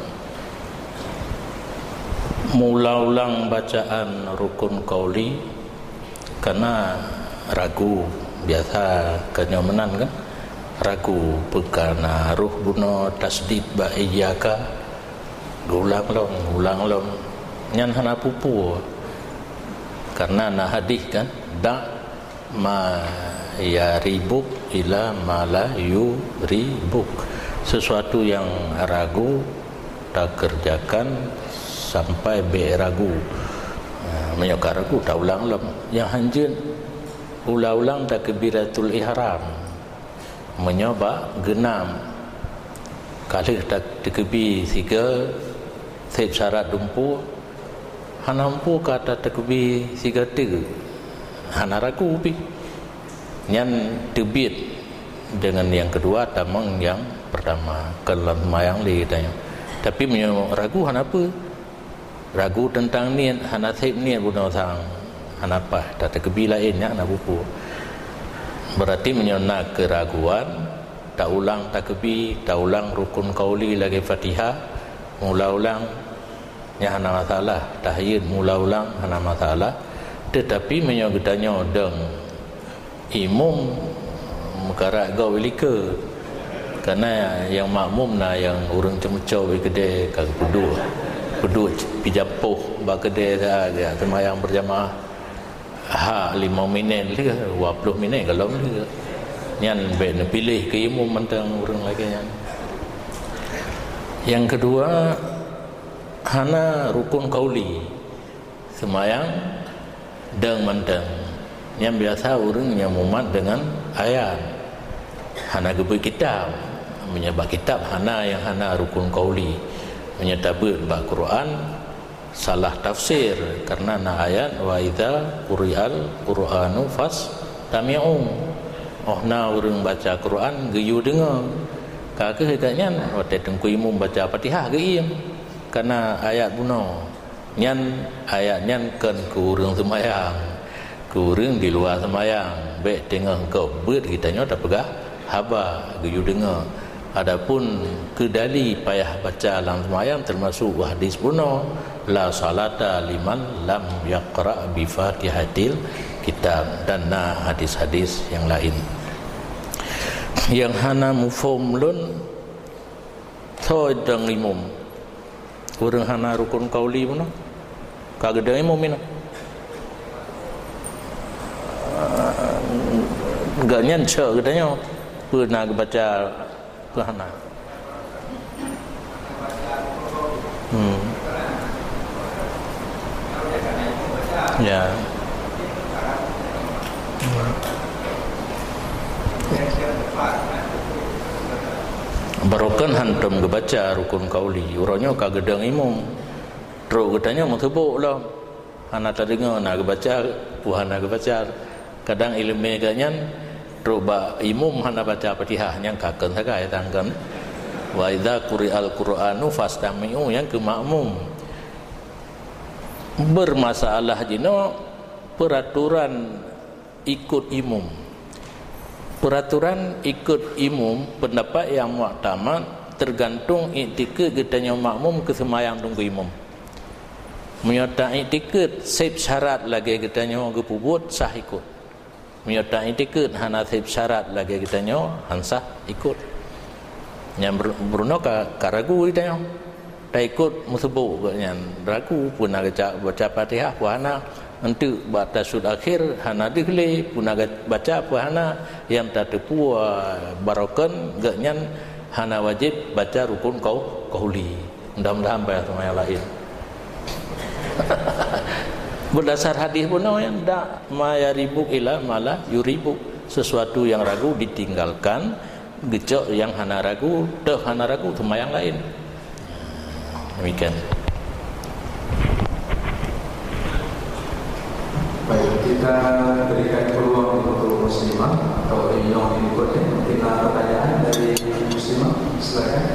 Mula ulang bacaan rukun qauli karena ragu biasa kenyomenan kan ragu bekana ruh buno tasdid ba iyyaka ulang long nyan hana pupu karena na hadis kan da ma ya ribuk ila ma la yuribuk sesuatu yang ragu tak kerjakan sampai be ragu menyokar ragu tak ulang yang hanjin ulang-ulang takbiratul ihram menyoba genam kali tak tekebi 3 sep syarat dumpu hanampu kata takbir 3 hana ragu pi nyan tebit dengan yang kedua tamang yang pertama kelam mayang li tanya tapi menyo ragu hana apa ragu tentang niat hana sep niat buno sang hana apa tak takbir lainnya hana buku berarti menyo nak keraguan tak ulang takbir tak ulang rukun qauli lagi Fatihah mula-ulang yang hana masalah tahiyat mula-ulang hana masalah tetapi menyogedanya deng imam mekarak gau wilika karena yang makmum na yang urang cemecau di kedai kag pedua pijampuh ba kedai dia sembahyang berjamaah 5 minit ke 20 minit kalau ni nyan be pilih ke imam mentang urang lagi yang kedua hana rukun qauli sembahyang deng mentang yang biasa orang yang mumat dengan ayat hana geber kitab menyebab kitab hana yang hana rukun qauli menyetabut bah Quran salah tafsir karena na ayat wa idza quri'al qur'anu fastami'u na orang baca Quran geyu dengar Kakak katanya waktu tengku imum baca Fatihah ke im karena ayat buno nyan ayat nyan kan kurang semayang kurang di luar semayang baik tengah kau ber kitanya tak pegah haba geyu dengar. Adapun kedali payah baca dalam semayang termasuk hadis buno la salata liman lam yaqra bi Fatihatil kitab dan hadis-hadis yang lain. Yang hana mufhum lun thoi dang imum urang hana rukun qauli pun kagak dang imum ini enggak nyancer katanya pernah baca hana ya barokan hantam kebaca rukun qauli urangnya kagedang imum terus katanya mau tebuk lah hana tak dengar nak kebaca puhana kebaca kadang ilmu ganyan terus imum hana baca Fatihah yang kaken sagai tangkan wa idza quri'al qur'anu fastami'u yang ke makmum bermasalah jino peraturan ikut imum. Peraturan ikut imum pendapat yang muktamad tergantung iktikad getanya makmum ke semayang tunggu imum. Menyata iktikad sip syarat lagi getanya gepubut sah ikut. Menyata iktikad hana sip syarat lagi getanya hansah ikut. Yang beruno ka ragu getanya. Tak ikut musabuk katanya ragu pun nak baca Fatihah puana untuk batasud akhir hana dihle pun baca apa hana yang tak tepu barokan gaknyan hana wajib baca rukun qauli mudah-mudahan bayar sama yang lain berdasar hadis pun yang dak mayaribuk ila malah yuribuk sesuatu yang ragu ditinggalkan gecok yang hana ragu dah hana ragu sama yang lain demikian. Baik, kita berikan peluang untuk muslimah atau yang berikutnya. Mungkin ada pertanyaan dari muslimah, silakan.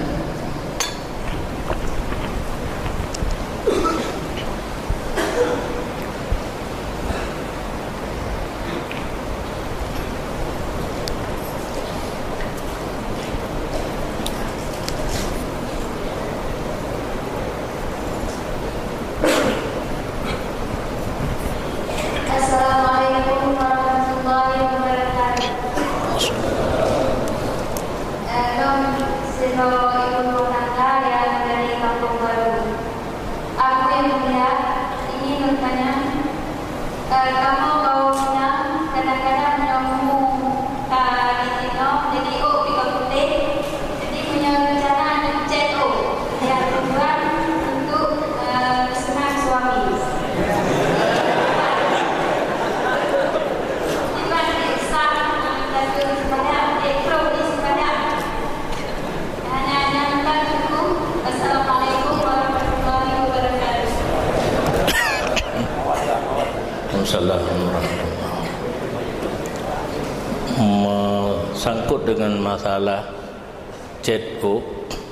Sangkut dengan masalah chat book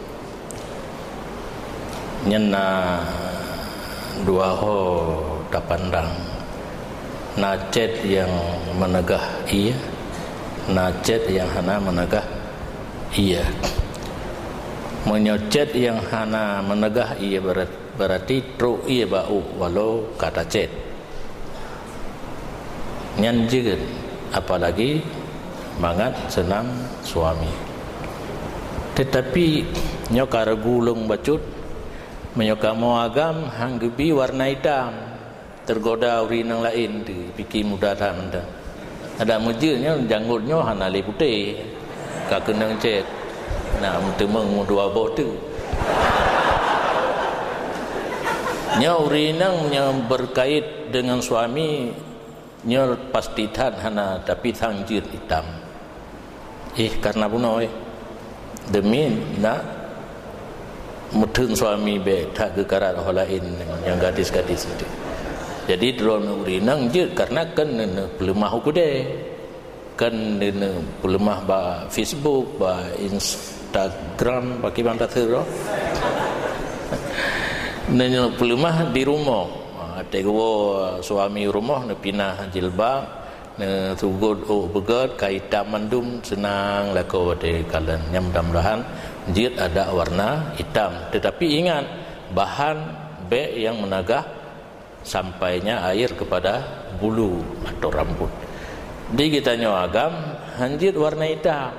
nyena dua ho tapandang na chat yang menegah iya na chat yang hana menegah iya menyocet yang hana menegah iya berarti tru iya bau walau kata chat nyanjir apalagi mangat senang suami tetapi nyokar gulung bacut menyoka mau agam hanggebi warna hitam tergoda uri nang lain tu fikir muda tam ada mujurnya janggutnya hanali putih ka kenang cet nak temeng dua boh tu nya uri nang yang berkait dengan suami nya pasti tan hana tapi tangjir hitam karena puno demi nak mudun suami be tak kekarat orang lain yang gadis-gadis itu. Jadi drone urinang je karena kan pelemah kude kan pelemah ba Facebook ba Instagram bagi banda terus nanya pelumah di rumah ada suami rumah nak pinah jilbab nak tugud begat kaitan mandum senang lako de kalan yang mudah-mudahan jid ada warna hitam, tetapi ingat bahan beg yang menagah sampainya air kepada bulu atau rambut. Di kita nyawagam hanjit warna hitam.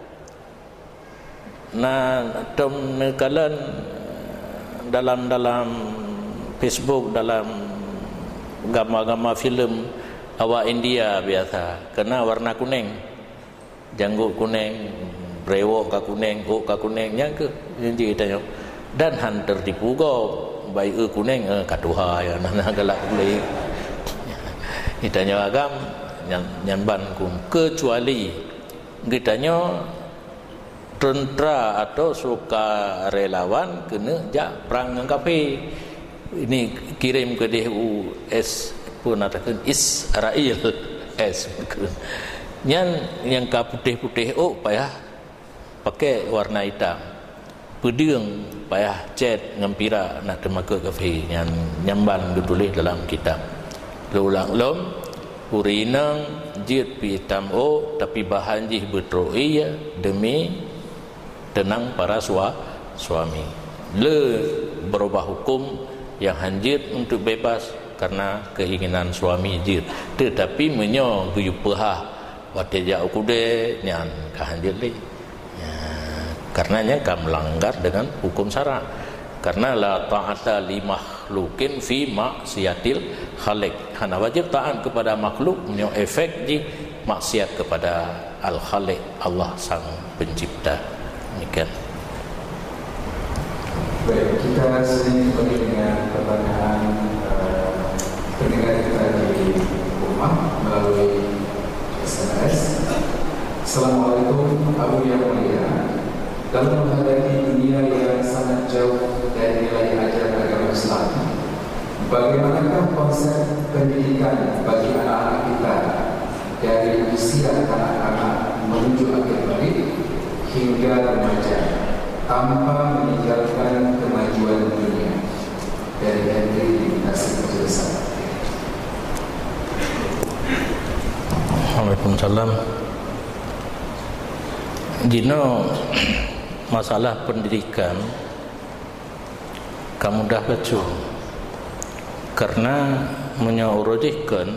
Nah, kalan dalam Facebook, dalam gambar-gambar filem awak India biasa kena warna kuning, janggut kuning, brewok ka kuning, ka kuningnya ke janji kita nyo. Dan han tertipu go bai kuning katuha ya nah galak boleh. Kita nyo agam nyamban kum kecuali kita nyo tentera atau suka relawan kena jak perang dengan kafir. Ini kirim ke US pun atakan Israel S yang ka putih-putih payah pakai warna hitam. Pedeng payah cat ngempira nak temaka kafir yang nyamban ditulis dalam kitab. Ulang lom urinang jid pi hitam tapi bahan jih betroi demi tenang para suami. Le berubah hukum yang hanjit untuk bebas karena keinginan suami jid, tetapi menyo guyupah watejak ukude nyan kahanjit le. Karenanya kamu melanggar dengan hukum syara. Karena la ta'ata li makhlukin fi maksiatil khaliq. Hana wajib taat kepada makhluk menyo efek di maksiat kepada al-khaliq, Allah sang pencipta. Demikian. Baik, kita sering kembali dengan pertanyaan pendengar kita di rumah melalui SMS. Assalamualaikum Abu yang mulia. Dalam menghadapi dunia yang sangat jauh dari nilai ajaran agama Islam, bagaimanakah konsep pendidikan bagi anak-anak kita dari usia kanak-kanak menuju akhir balik hingga remaja tanpa meninggalkan kemajuan dunia? Dari Henry Nasib Besar. Waalaikumsalam. Jino masalah pendidikan kamu dah baca karena menyorojihkan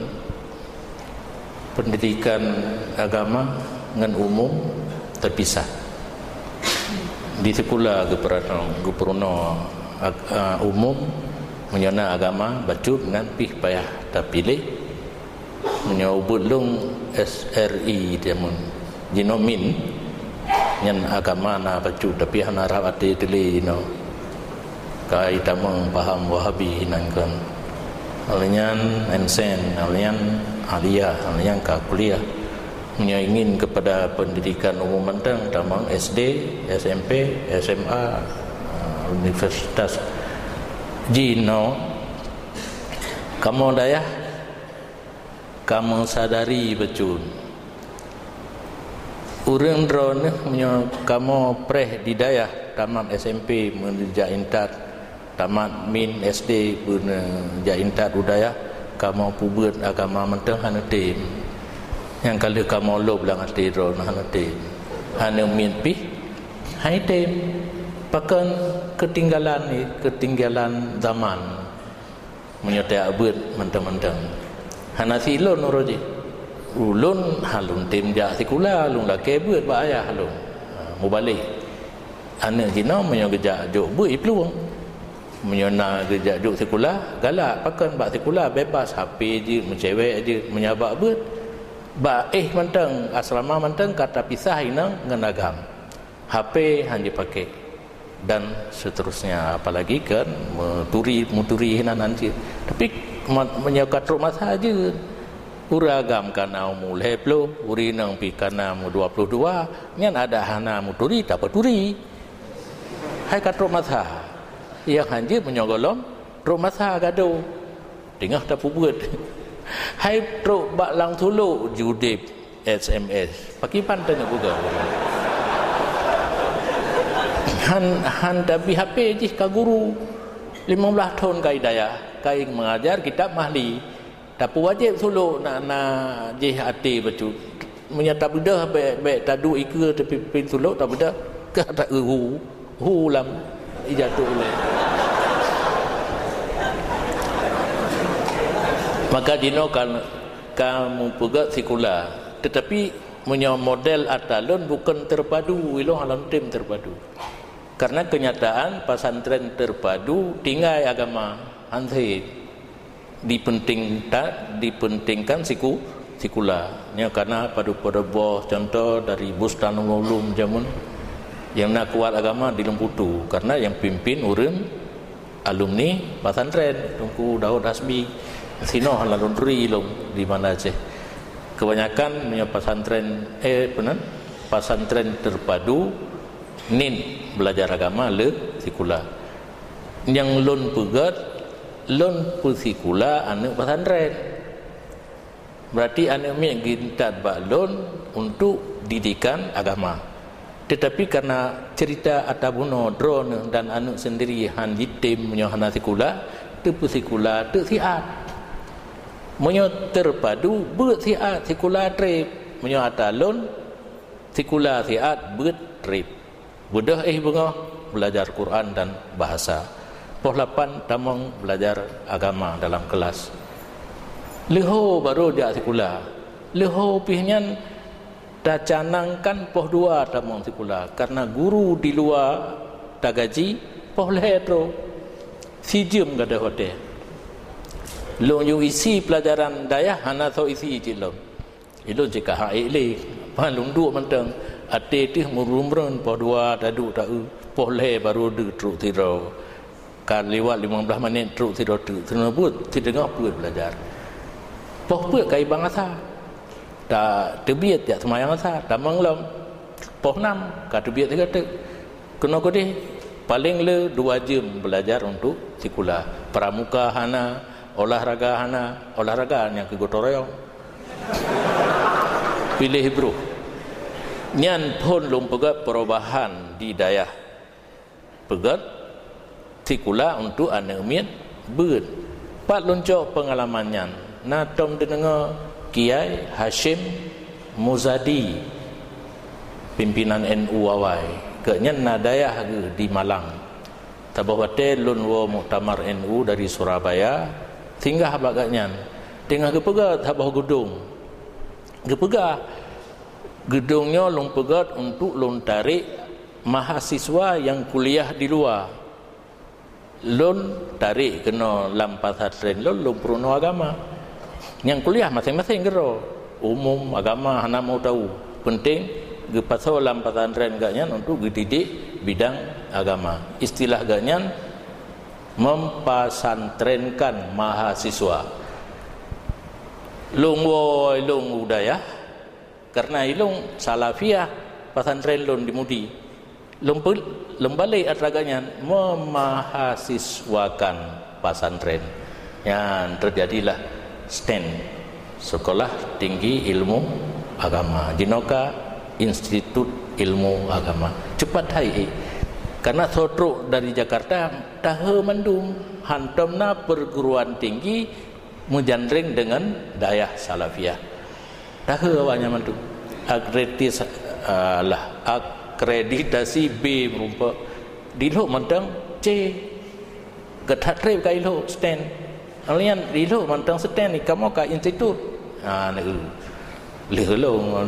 pendidikan agama dengan umum terpisah. Di sekolah gubernur umum menyana agama baca dengan pih payah tak pilih menyobulung SRI jamun jinomin yang agama na baca tapi hana rawati tili no kai tamang paham wahabi hinangkan alian ensen alian alia alian ka kuliah ingin kepada pendidikan umum mentang tamang SD, SMP, SMA, universitas jino kamu daya kamu sadari betul urang drone menyo kamu preh di daya tamat SMP menuju intat tamat min SD pun jaintat udaya kamu pubut agama mentang hana tim yang kalau kamu lo bilang hati drone hana tim hana min pi hai tim pakan ketinggalan zaman menyotai abud mentang-mentang hana silon roji ulun halun tim jak sikula lung la kebut ba ayah halun mubalik anak jina menyo gejak juk bui peluang menyona gejak juk sikula galak pakan ba sikula bebas HP je mencewek je menyabak bet ba mentang asrama mentang kata pisah inang dengan agam HP hanya pakai dan seterusnya apalagi kan muturi hinan tapi menyokat rumah saja uragam kana umul heplo urinang pi kana mu 22 ngan ada hana muturi tak paturi hai katro matha yang hanjir menyogolom tro matha gado tengah tak pubut hai tro bak lang thulu judip SMS paki pantan juga Han tapi HP je ka guru 15 tahun ka hidayah kai mengajar kitab mahli tapi wajib suluk nak je hati betul menyata bedah baik tadu ika tapi pin suluk tak bedah ke tak hu lam ijatuh oleh maka dino kan kamu pegat sekular tetapi punya model atalon bukan terpadu ilong alam tim terpadu karena kenyataan pesantren terpadu tinggal agama anti dipentingkan sekularnya karena pada boh contoh dari Bustanul Ulum jamun yang nak kuat agama di Lemputu karena yang pimpin urun alumni pesantren Tungku Daud Hasbi sino halalundri long di mana Aceh kebanyakan punya pesantren pesantren terpadu nin belajar agama le sekular yang lon pegat lon pusikula anak pesantren berarti anak mi gintat balon untuk didikan agama tetapi karena cerita atabuno drone dan anak sendiri han yitim punya hana sekular tu pusikula tu siat punya terpadu ber siat sekular trip punya atalon sekular siat ber trip budah bengah belajar Quran dan bahasa. Poh 8 tamang belajar agama dalam kelas. Leho baru dia sekular. Leho pihnyan dah canangkan poh 2 tamang sekular karena guru di luar dah gaji poh letro. Si jam kada hotel. Long yung isi pelajaran dayah hana so isi cilom. Ilo jika haik le palung duk mentang ate tih murumrun poh 2 dadu tak poh le baru de truk tiro kan lewat 15 minit truk tiro tu tenebut tidak pun belajar poh put kai bangsa tak terbiat tak semayang asa tamang lom poh 6 ka terbiat kata kena kodeh paling le 2 jam belajar untuk sekular pramuka hana olahraga yang ke gotoroyong pilih bro nyan pun lum pegat perubahan di dayah pegat sikula untuk anak miat ber pat loncok pengalamannya na tom dengar Kiai Hashim Muzadi pimpinan NU awai kenya na dayah di Malang tabah wate lun wo muktamar NU dari Surabaya singgah bagaknya tengah gepegat habah gedung gepegah gedungnya long pegat untuk long tarik mahasiswa yang kuliah di luar lon tarik kena lampas hatren long peruno agama yang kuliah masing-masing gero umum agama hana mau tahu penting gepaso lampas hatren gaknya untuk dididik bidang agama istilah gaknya mempasantrenkan mahasiswa long woi long udaya karena ilung salafiyah pesantren lon dimudi lembalik atraganya memahasiswakan pesantren yang terjadilah STEM Sekolah Tinggi Ilmu Agama Jinoka Institut Ilmu Agama cepat hai karena sotruk dari Jakarta tahe mandum hantamna perguruan tinggi menjandring dengan dayah salafiyah tahe awaknya mantu akreditasi B berupa di lo mantang C getat rep kai lo stand alian di lo mantang stand ni kamu ka institut le lo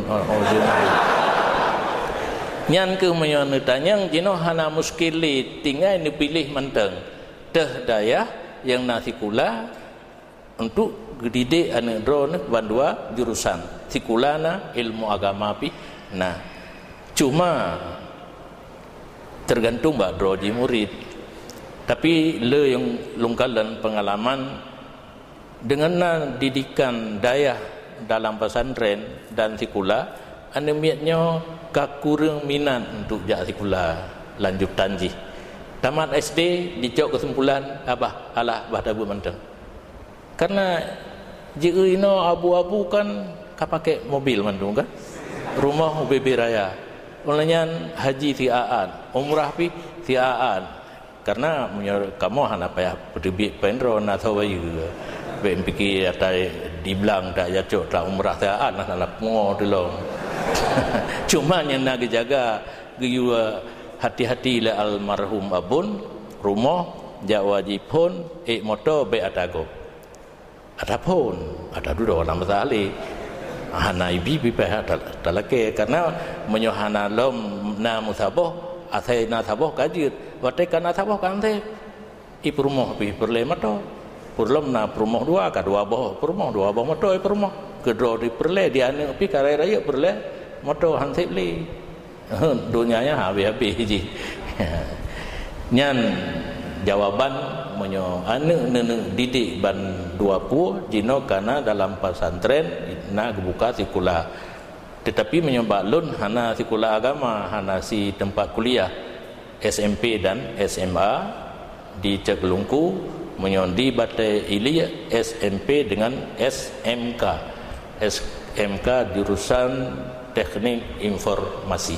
nyan ke menyan tanyang jino hana muskili tinggal ni pilih mantang dah dayah yang nasikula untuk didik anak drone bandua jurusan sikulana ilmu agama pi nah cuma tergantung mbak droji murid tapi le yang lungkalan pengalaman dengan didikan dayah dalam pesantren dan sikula anemiatnya kakurang minat untuk jak sikula lanjut tanji tamat SD dicok kesimpulan abah alah bah dabu menteng karena jika ino abu-abu kan ka pakai mobil mandung kan rumah UBB raya Ulanya haji tiaan, umrah pi tiaan. Karena kamu hana payah berdebit pendro na tahu ayu. Fikir atai dibilang tak jatuh tak umrah tiaan nak lapmo dulu. Cuma yang nak jaga gua hati-hati le almarhum abun rumah jak wajib pun motor be atago. Adapun ada dulu orang masali hana ibi pipah dalake karena menyohana lom na musabah asai na sabah kajit wate kana sabah kante i perumoh pi perle mato purlom na perumoh dua ka dua boh perumoh dua boh mato i perumoh kedro di perle di ane pi kare raya perle mato hante li dunianya habis-habis ji nyan jawaban menyo ane didik ban 20 jino kana dalam pesantren na buka sekolah tetapi menyebab lun hana sekolah agama hana si tempat kuliah SMP dan SMA di Ceglungku menyondi batai ilia SMP dengan SMK jurusan Teknik Informasi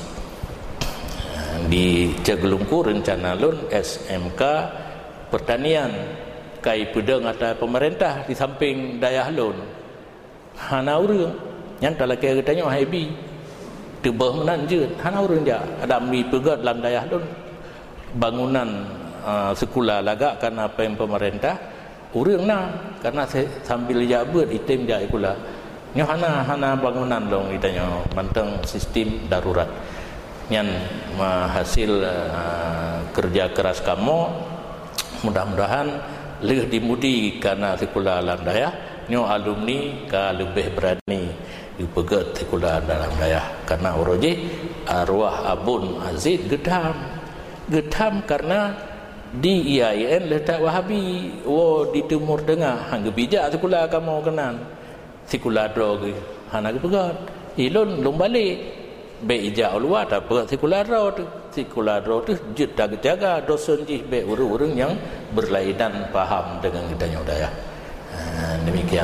di Ceglungku rencana lun SMK pertanian kai pedang atas pemerintah di samping dayah lun hana urang yang kalau kita tanya happy tebah menanjut hana urang ja ada mi pegat dalam dayah lun bangunan sekolah lagak karena apa yang pemerintah urang na karena sambil jabat item ja ikula nyo hana bangunan long ditanya manteng sistem darurat yang hasil kerja keras kamu mudah-mudahan lebih dimudi karena sekolah alam dayah nyo alumni ka lebih berani dipegat sekolah dalam dayah karena uroji arwah abun Aziz gedam karena di IAIN letak Wahabi di Timur Tengah hangga bijak sekolah kamu kenan sekolah drog hana dipegat ilun lum balik be ijak luar tak pegat sekolah drog tu jaga dosen jih be urang-urang yang berlainan paham dengan kita dayah demikian.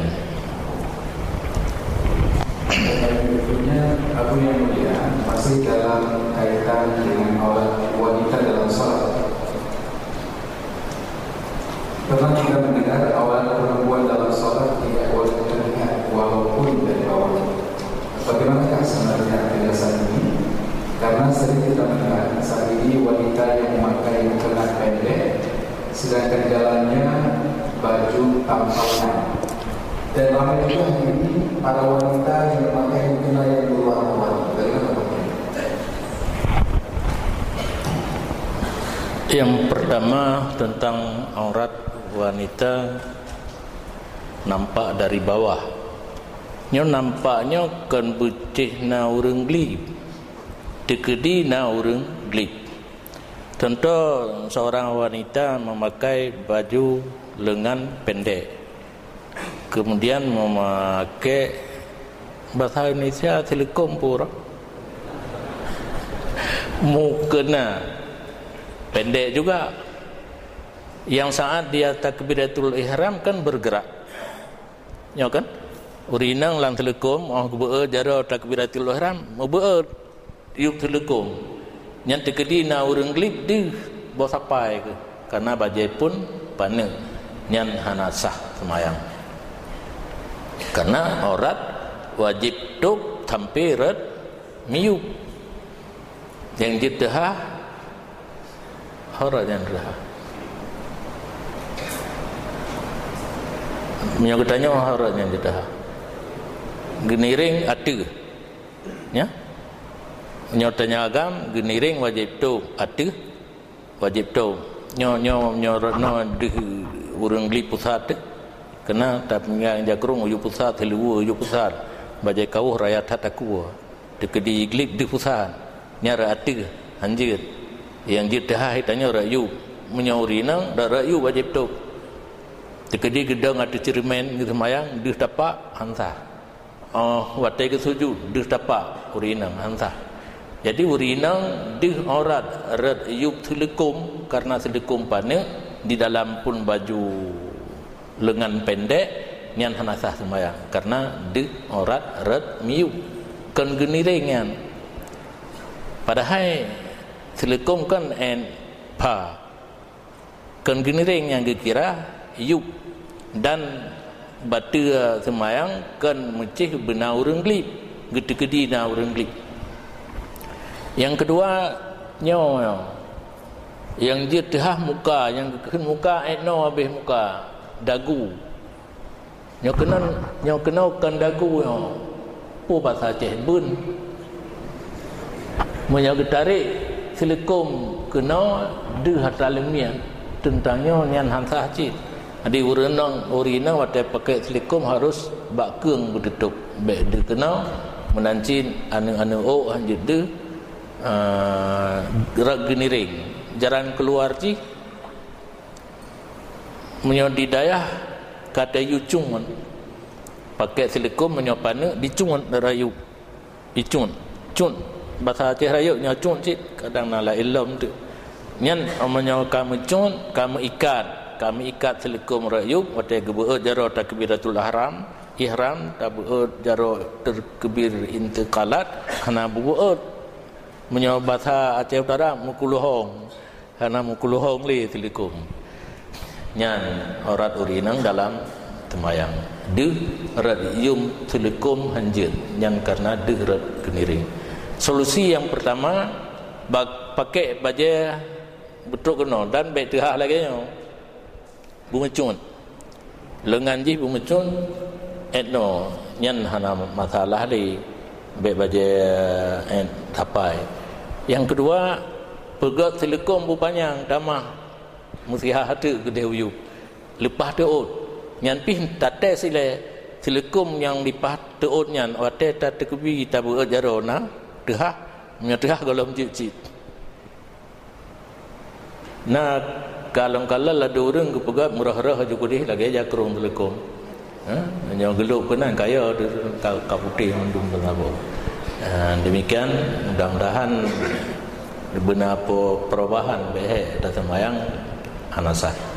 Berikutnya Abu yang mulia masih dalam kaitan dengan aurat wanita dalam salat. Pernah kita mendengar aurat perempuan dalam salat tidak boleh terlihat walaupun dari bawah. Bagaimanakah sebenarnya penjelasan ini? Karena sering kita mendengar saat ini wanita yang memakai mukena pendek sedangkan jalannya baju tampangan. Dan ramai juga ini para wanita yang memakai mukena yang berwarna-warni. Bagaimana? Yang pertama tentang aurat wanita nampak dari bawah. Nyo nampaknya kan becih na urang glib. Dekedi na urang glib. Contoh seorang wanita memakai baju lengan pendek. Kemudian memakai bahasa Indonesia telekom pura mukena pendek juga yang saat dia takbiratul ihram kan bergerak ya kan urinang lang telekom beu jara takbiratul ihram beu yuk telekom yang tekedi na urang glip di bawa sampai ke karena bajai pun pana nyan hana sah semayang karena aurat wajib tuk tampirat miuk yang jidha aurat yang dah menyangkut tanya aurat yang jidha geniring atu ya nyotanya agam geniring wajib tuk atu wajib tuk nyo di urang li pusat kena tak mengang jakrung uju pusat helu uju pusat bajai kau raya tataku dekedi glip di pusat nyara ati anjir yang jidah tanya rayu menyauri nang dak rayu wajib tok dekedi gedang ada cermen gitu mayang di tapak hansa watai ke sujud di tapak urinang hansa jadi urinang di aurat red yub telekom karena telekom pane di dalam pun baju lengan pendek nyan hanasah sembahyang karena di aurat red miu kan geniringan padahal telekom kan en pa kan geniring yang dikira yuk dan batu semayang kan mecih benar orang glip gede-gede na orang glip. Yang kedua nyo yang dia teh muka yang ke muka etno habis muka dagu nyo kena kan dagu nyo po bahasa Aceh bun menyo tarik telekom kena de hatalemian tentangnya nyan hansa cit adi urenang orina wate pakai telekom harus bakkeung bertutup be de kena menancin anu o hanjut de gerak geniring jaran keluar ci menyo di dayah kata yucung pakai telekom menyo pane dicung rayu dicung cun bahasa Aceh rayu nyacun cit kadang nala ilm tu nyan menyo kamu cun kamu ikat telekom rayu wate gebeut jaro takbiratul ihram tabeut jaro terkebir intiqalat kana bubeut menyo bahasa Aceh Utara mukuluhong karena mukuluhong li telekom nyan orat urinang dalam temayang de radium telekom hanjeun nyan karena de rat geniring. Solusi yang pertama pakai baja betul kena dan baik teh lagi nyo bumecun lengan ji bumecun etno nyan hana masalah di baik baja tapai. Yang kedua pegat telekom bupanyang tamah musiha hatu gede uyu lepas teut nyan pih tate sile telekom yang lipat teut nyan wate ta tekebi tabu jarona dehah menyedah golom cicit nah kalau lah dorong ke pegat murah-murah juga deh lagi aja kerong telekom hanya geluk kena kaya kau putih mendung berapa demikian mudah-mudahan benar perubahan behek datang mayang anasah.